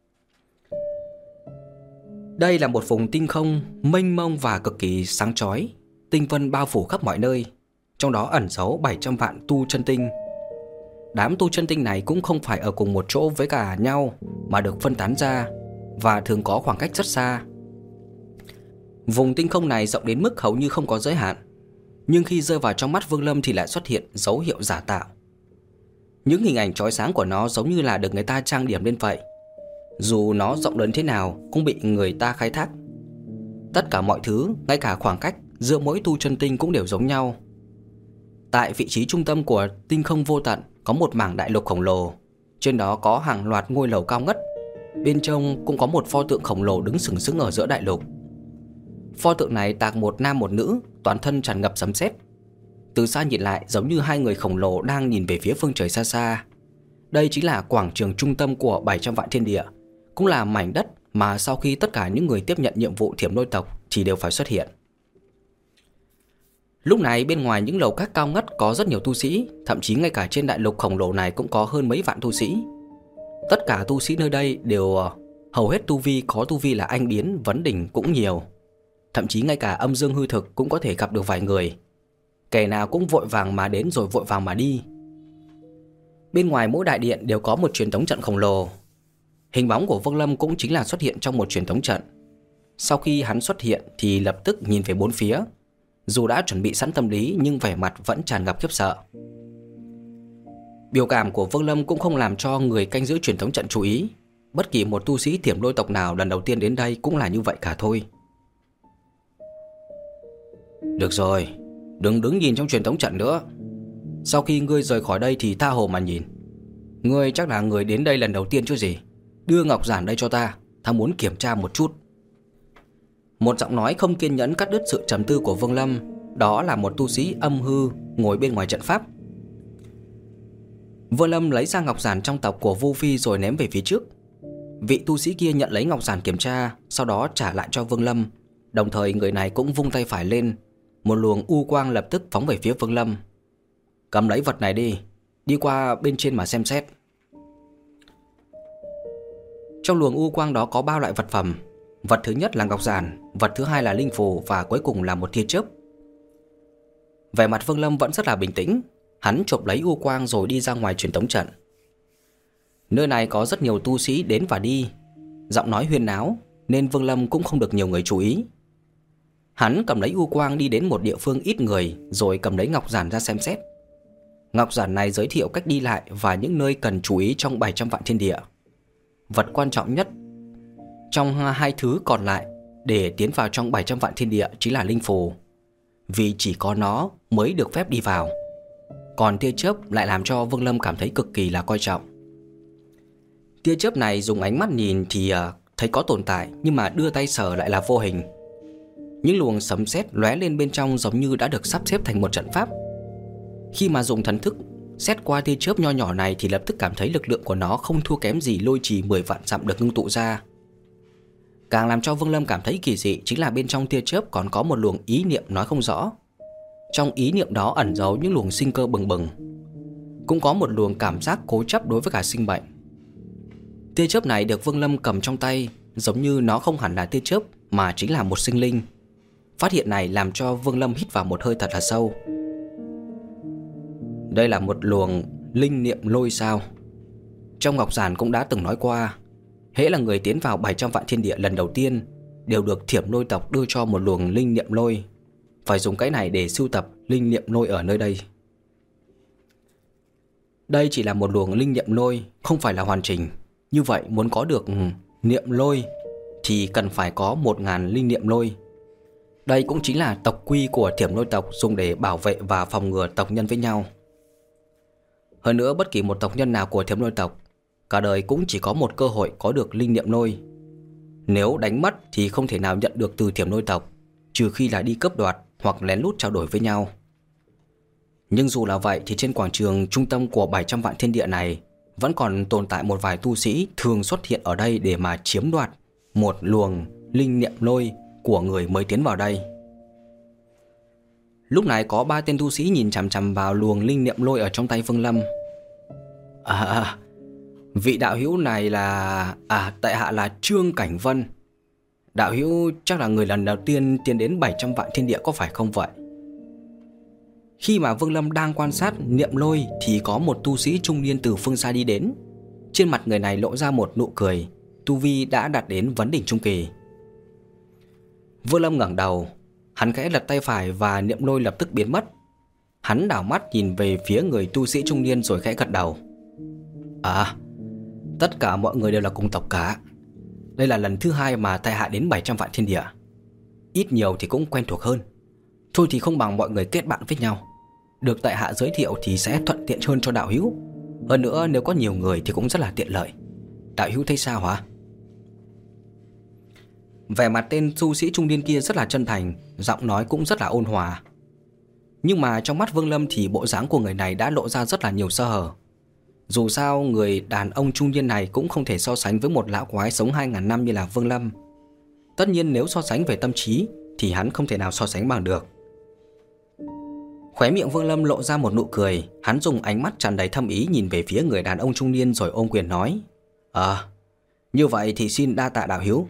[SPEAKER 1] Đây là một vùng tinh không mênh mông và cực kỳ sáng chói, tinh vân bao phủ khắp mọi nơi, trong đó ẩn giấu bảy trăm vạn tu chân tinh. Đám tu chân tinh này cũng không phải ở cùng một chỗ với cả nhau, mà được phân tán ra và thường có khoảng cách rất xa. Vùng tinh không này rộng đến mức hầu như không có giới hạn, nhưng khi rơi vào trong mắt Vương Lâm thì lại xuất hiện dấu hiệu giả tạo. Những hình ảnh chói sáng của nó giống như là được người ta trang điểm lên vậy. Dù nó rộng lớn thế nào cũng bị người ta khai thác. Tất cả mọi thứ, ngay cả khoảng cách giữa mỗi tu chân tinh cũng đều giống nhau. Tại vị trí trung tâm của tinh không vô tận có một mảng đại lục khổng lồ. Trên đó có hàng loạt ngôi lầu cao ngất. Bên trong cũng có một pho tượng khổng lồ đứng sừng sững ở giữa đại lục. Pho tượng này tạc một nam một nữ, toàn thân tràn ngập sấm sét. Từ xa nhìn lại giống như hai người khổng lồ đang nhìn về phía phương trời xa xa. Đây chính là quảng trường trung tâm của bảy trăm vạn thiên địa, cũng là mảnh đất mà sau khi tất cả những người tiếp nhận nhiệm vụ Thiểm Lôi tộc thì đều phải xuất hiện. Lúc này bên ngoài những lầu các cao ngất có rất nhiều tu sĩ, thậm chí ngay cả trên đại lục khổng lồ này cũng có hơn mấy vạn tu sĩ. Tất cả tu sĩ nơi đây đều hầu hết tu vi có tu vi là anh biến, vấn đỉnh cũng nhiều. Thậm chí ngay cả âm dương hư thực cũng có thể gặp được vài người. Kẻ nào cũng vội vàng mà đến rồi vội vàng mà đi. Bên ngoài mỗi đại điện đều có một truyền tống trận khổng lồ. Hình bóng của Vương Lâm cũng chính là xuất hiện trong một truyền tống trận. Sau khi hắn xuất hiện thì lập tức nhìn về bốn phía. Dù đã chuẩn bị sẵn tâm lý nhưng vẻ mặt vẫn tràn ngập khiếp sợ. Biểu cảm của Vương Lâm cũng không làm cho người canh giữ truyền tống trận chú ý. Bất kỳ một tu sĩ Thiểm Lôi tộc nào lần đầu tiên đến đây cũng là như vậy cả thôi. Được rồi, đừng đứng nhìn trong truyền tống trận nữa. Sau khi ngươi rời khỏi đây thì tha hồ mà nhìn. Ngươi chắc là người đến đây lần đầu tiên chứ gì. Đưa ngọc giản đây cho ta, ta muốn kiểm tra một chút. Một giọng nói không kiên nhẫn cắt đứt sự trầm tư của Vương Lâm. Đó là một tu sĩ âm hư ngồi bên ngoài trận pháp. Vương Lâm lấy ra ngọc giản trong tộc của Vu Phi rồi ném về phía trước. Vị tu sĩ kia nhận lấy ngọc giản kiểm tra, sau đó trả lại cho Vương Lâm. Đồng thời người này cũng vung tay phải lên, một luồng u quang lập tức phóng về phía Vương Lâm. Cầm lấy vật này đi, đi qua bên trên mà xem xét. Trong luồng u quang đó có ba loại vật phẩm. Vật thứ nhất là ngọc giản, vật thứ hai là linh phù và cuối cùng là một tia chớp. Vẻ mặt Vương Lâm vẫn rất là bình tĩnh. Hắn chộp lấy u quang rồi đi ra ngoài truyền tống trận. Nơi này có rất nhiều tu sĩ đến và đi, giọng nói huyên náo nên Vương Lâm cũng không được nhiều người chú ý. Hắn cầm lấy u quang đi đến một địa phương ít người, rồi cầm lấy ngọc giản ra xem xét. Ngọc giản này giới thiệu cách đi lại và những nơi cần chú ý trong bảy trăm vạn thiên địa. Vật quan trọng nhất trong hai thứ còn lại để tiến vào trong bảy trăm vạn thiên địa chính là linh phù, vì chỉ có nó mới được phép đi vào. Còn tia chớp lại làm cho Vương Lâm cảm thấy cực kỳ là coi trọng. Tia chớp này dùng ánh mắt nhìn thì thấy có tồn tại, nhưng mà đưa tay sờ lại là vô hình. Những luồng sấm sét lóe lên bên trong giống như đã được sắp xếp thành một trận pháp. Khi mà dùng thần thức xét qua tia chớp nho nhỏ này thì lập tức cảm thấy lực lượng của nó không thua kém gì lôi trì mười vạn dặm được ngưng tụ ra. Càng làm cho Vương Lâm cảm thấy kỳ dị chính là bên trong tia chớp còn có một luồng ý niệm nói không rõ. Trong ý niệm đó ẩn giấu những luồng sinh cơ bừng bừng, cũng có một luồng cảm giác cố chấp đối với cả sinh mệnh. Tia chớp này được Vương Lâm cầm trong tay, giống như nó không hẳn là tia chớp mà chính là một sinh linh. Phát hiện này làm cho Vương Lâm hít vào một hơi thật là sâu. Đây là một luồng linh niệm lôi sao? Trong ngọc giản cũng đã từng nói qua, hễ là người tiến vào bảy trăm vạn thiên địa lần đầu tiên đều được Thiểm Lôi tộc đưa cho một luồng linh niệm lôi. Phải dùng cái này để sưu tập linh niệm lôi ở nơi đây. Đây chỉ là một luồng linh niệm lôi, không phải là hoàn chỉnh. Như vậy muốn có được niệm lôi thì cần phải có một ngàn linh niệm lôi. Đây cũng chính là tộc quy của Thiểm Lôi tộc, dùng để bảo vệ và phòng ngừa tộc nhân với nhau. Hơn nữa, bất kỳ một tộc nhân nào của Thiểm Lôi tộc cả đời cũng chỉ có một cơ hội có được linh niệm lôi. Nếu đánh mất thì không thể nào nhận được từ Thiểm Lôi tộc, trừ khi là đi cướp đoạt hoặc lén lút trao đổi với nhau. Nhưng dù là vậy thì trên quảng trường trung tâm của bảy trăm vạn thiên địa này vẫn còn tồn tại một vài tu sĩ thường xuất hiện ở đây để mà chiếm đoạt một luồng linh niệm lôi của người mới tiến vào đây. Lúc này có ba tên tu sĩ nhìn chằm chằm vào luồng linh niệm lôi ở trong tay Vương Lâm. À, vị đạo hữu này là... À, tại hạ là Trương Cảnh Vân. Đạo hữu chắc là người lần đầu tiên tiến đến bảy trăm vạn thiên địa có phải không vậy? Khi mà Vương Lâm đang quan sát niệm lôi thì có một tu sĩ trung niên từ phương xa đi đến. Trên mặt người này lộ ra một nụ cười, tu vi đã đạt đến vấn đỉnh trung kỳ. Vương Lâm ngẩng đầu, hắn khẽ lật tay phải và niệm lôi lập tức biến mất. Hắn đảo mắt nhìn về phía người tu sĩ trung niên rồi khẽ gật đầu. À, tất cả mọi người đều là cùng tộc cả. Đây là lần thứ hai mà tại hạ đến bảy trăm vạn thiên địa. Ít nhiều thì cũng quen thuộc hơn. Thôi thì không bằng mọi người kết bạn với nhau. Được tại hạ giới thiệu thì sẽ thuận tiện hơn cho đạo hữu. Hơn nữa nếu có nhiều người thì cũng rất là tiện lợi. Đạo hữu thấy sao hả? Vẻ mặt tên tu sĩ trung niên kia rất là chân thành, giọng nói cũng rất là ôn hòa. Nhưng mà trong mắt Vương Lâm thì bộ dáng của người này đã lộ ra rất là nhiều sơ hở. Dù sao người đàn ông trung niên này cũng không thể so sánh với một lão quái sống hai ngàn năm như là Vương Lâm. Tất nhiên nếu so sánh về tâm trí thì hắn không thể nào so sánh bằng được. Khóe miệng Vương Lâm lộ ra một nụ cười. Hắn dùng ánh mắt tràn đầy thâm ý nhìn về phía người đàn ông trung niên rồi ôm quyền nói: À, như vậy thì xin đa tạ đạo hữu.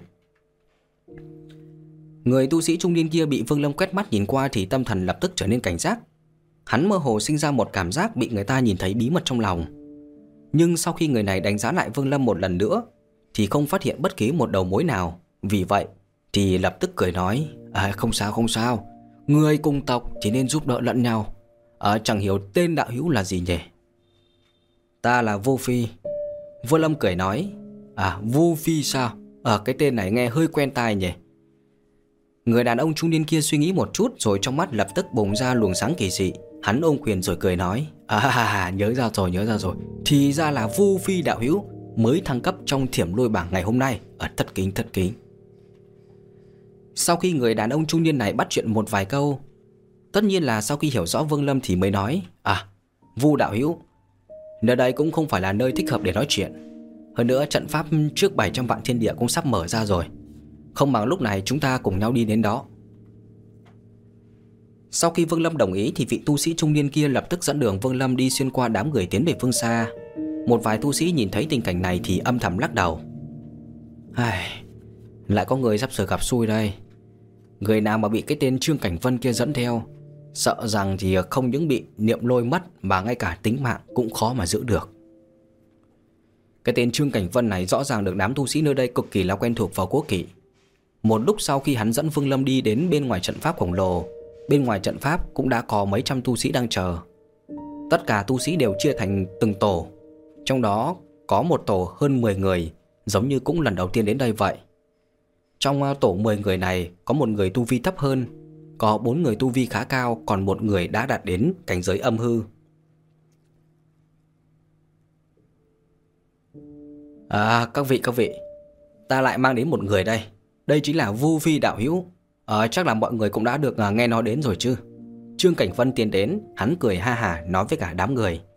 [SPEAKER 1] Người tu sĩ trung niên kia bị Vương Lâm quét mắt nhìn qua thì tâm thần lập tức trở nên cảnh giác. Hắn mơ hồ sinh ra một cảm giác bị người ta nhìn thấy bí mật trong lòng. Nhưng sau khi người này đánh giá lại Vương Lâm một lần nữa thì không phát hiện bất kỳ một đầu mối nào. Vì vậy thì lập tức cười nói: À, không sao không sao, người cùng tộc thì nên giúp đỡ lẫn nhau. À, chẳng hiểu tên đạo hữu là gì nhỉ? Ta là Vu Phi. Vương Lâm cười nói: À, Vu Phi sao? À, cái tên này nghe hơi quen tai nhỉ. Người đàn ông trung niên kia suy nghĩ một chút rồi trong mắt lập tức bùng ra luồng sáng kỳ dị. Hắn ôm quyền rồi cười nói: À, nhớ ra rồi nhớ ra rồi, thì ra là Vu Phi đạo hữu mới thăng cấp trong Thiểm Lôi bảng ngày hôm nay. Ở à, thất kính thất kính. Sau khi người đàn ông trung niên này bắt chuyện một vài câu, tất nhiên là sau khi hiểu rõ Vương Lâm thì mới nói: À, Vu đạo hữu, Nơi đây cũng không phải là nơi thích hợp để nói chuyện. Hơn nữa trận pháp trước bảy trăm vạn thiên địa cũng sắp mở ra rồi. Không bằng lúc này chúng ta cùng nhau đi đến đó. Sau khi Vương Lâm đồng ý thì vị tu sĩ trung niên kia lập tức dẫn đường Vương Lâm đi xuyên qua đám người tiến về phương xa. Một vài tu sĩ nhìn thấy tình cảnh này thì âm thầm lắc đầu. Ai, lại có người sắp sửa gặp xui đây. Người nào mà bị cái tên Trương Cảnh Vân kia dẫn theo, sợ rằng thì không những bị niệm lôi mất mà ngay cả tính mạng cũng khó mà giữ được. Cái tên Trương Cảnh Vân này rõ ràng được đám tu sĩ nơi đây cực kỳ là quen thuộc và cố kỵ. Một lúc sau khi hắn dẫn Vương Lâm đi đến bên ngoài trận pháp khổng lồ, bên ngoài trận pháp cũng đã có mấy trăm tu sĩ đang chờ. Tất cả tu sĩ đều chia thành từng tổ, trong đó có một tổ hơn mười người, giống như cũng lần đầu tiên đến đây vậy. Trong tổ mười người này có một người tu vi thấp hơn, có bốn người tu vi khá cao, còn một người đã đạt đến cảnh giới âm hư. À, các vị các vị, ta lại mang đến một người đây. Đây chính là Vu Phi đạo hữu. à, Chắc là mọi người cũng đã được nghe nói đến rồi chứ. Trương Cảnh Vân tiến đến, hắn cười ha hả nói với cả đám người.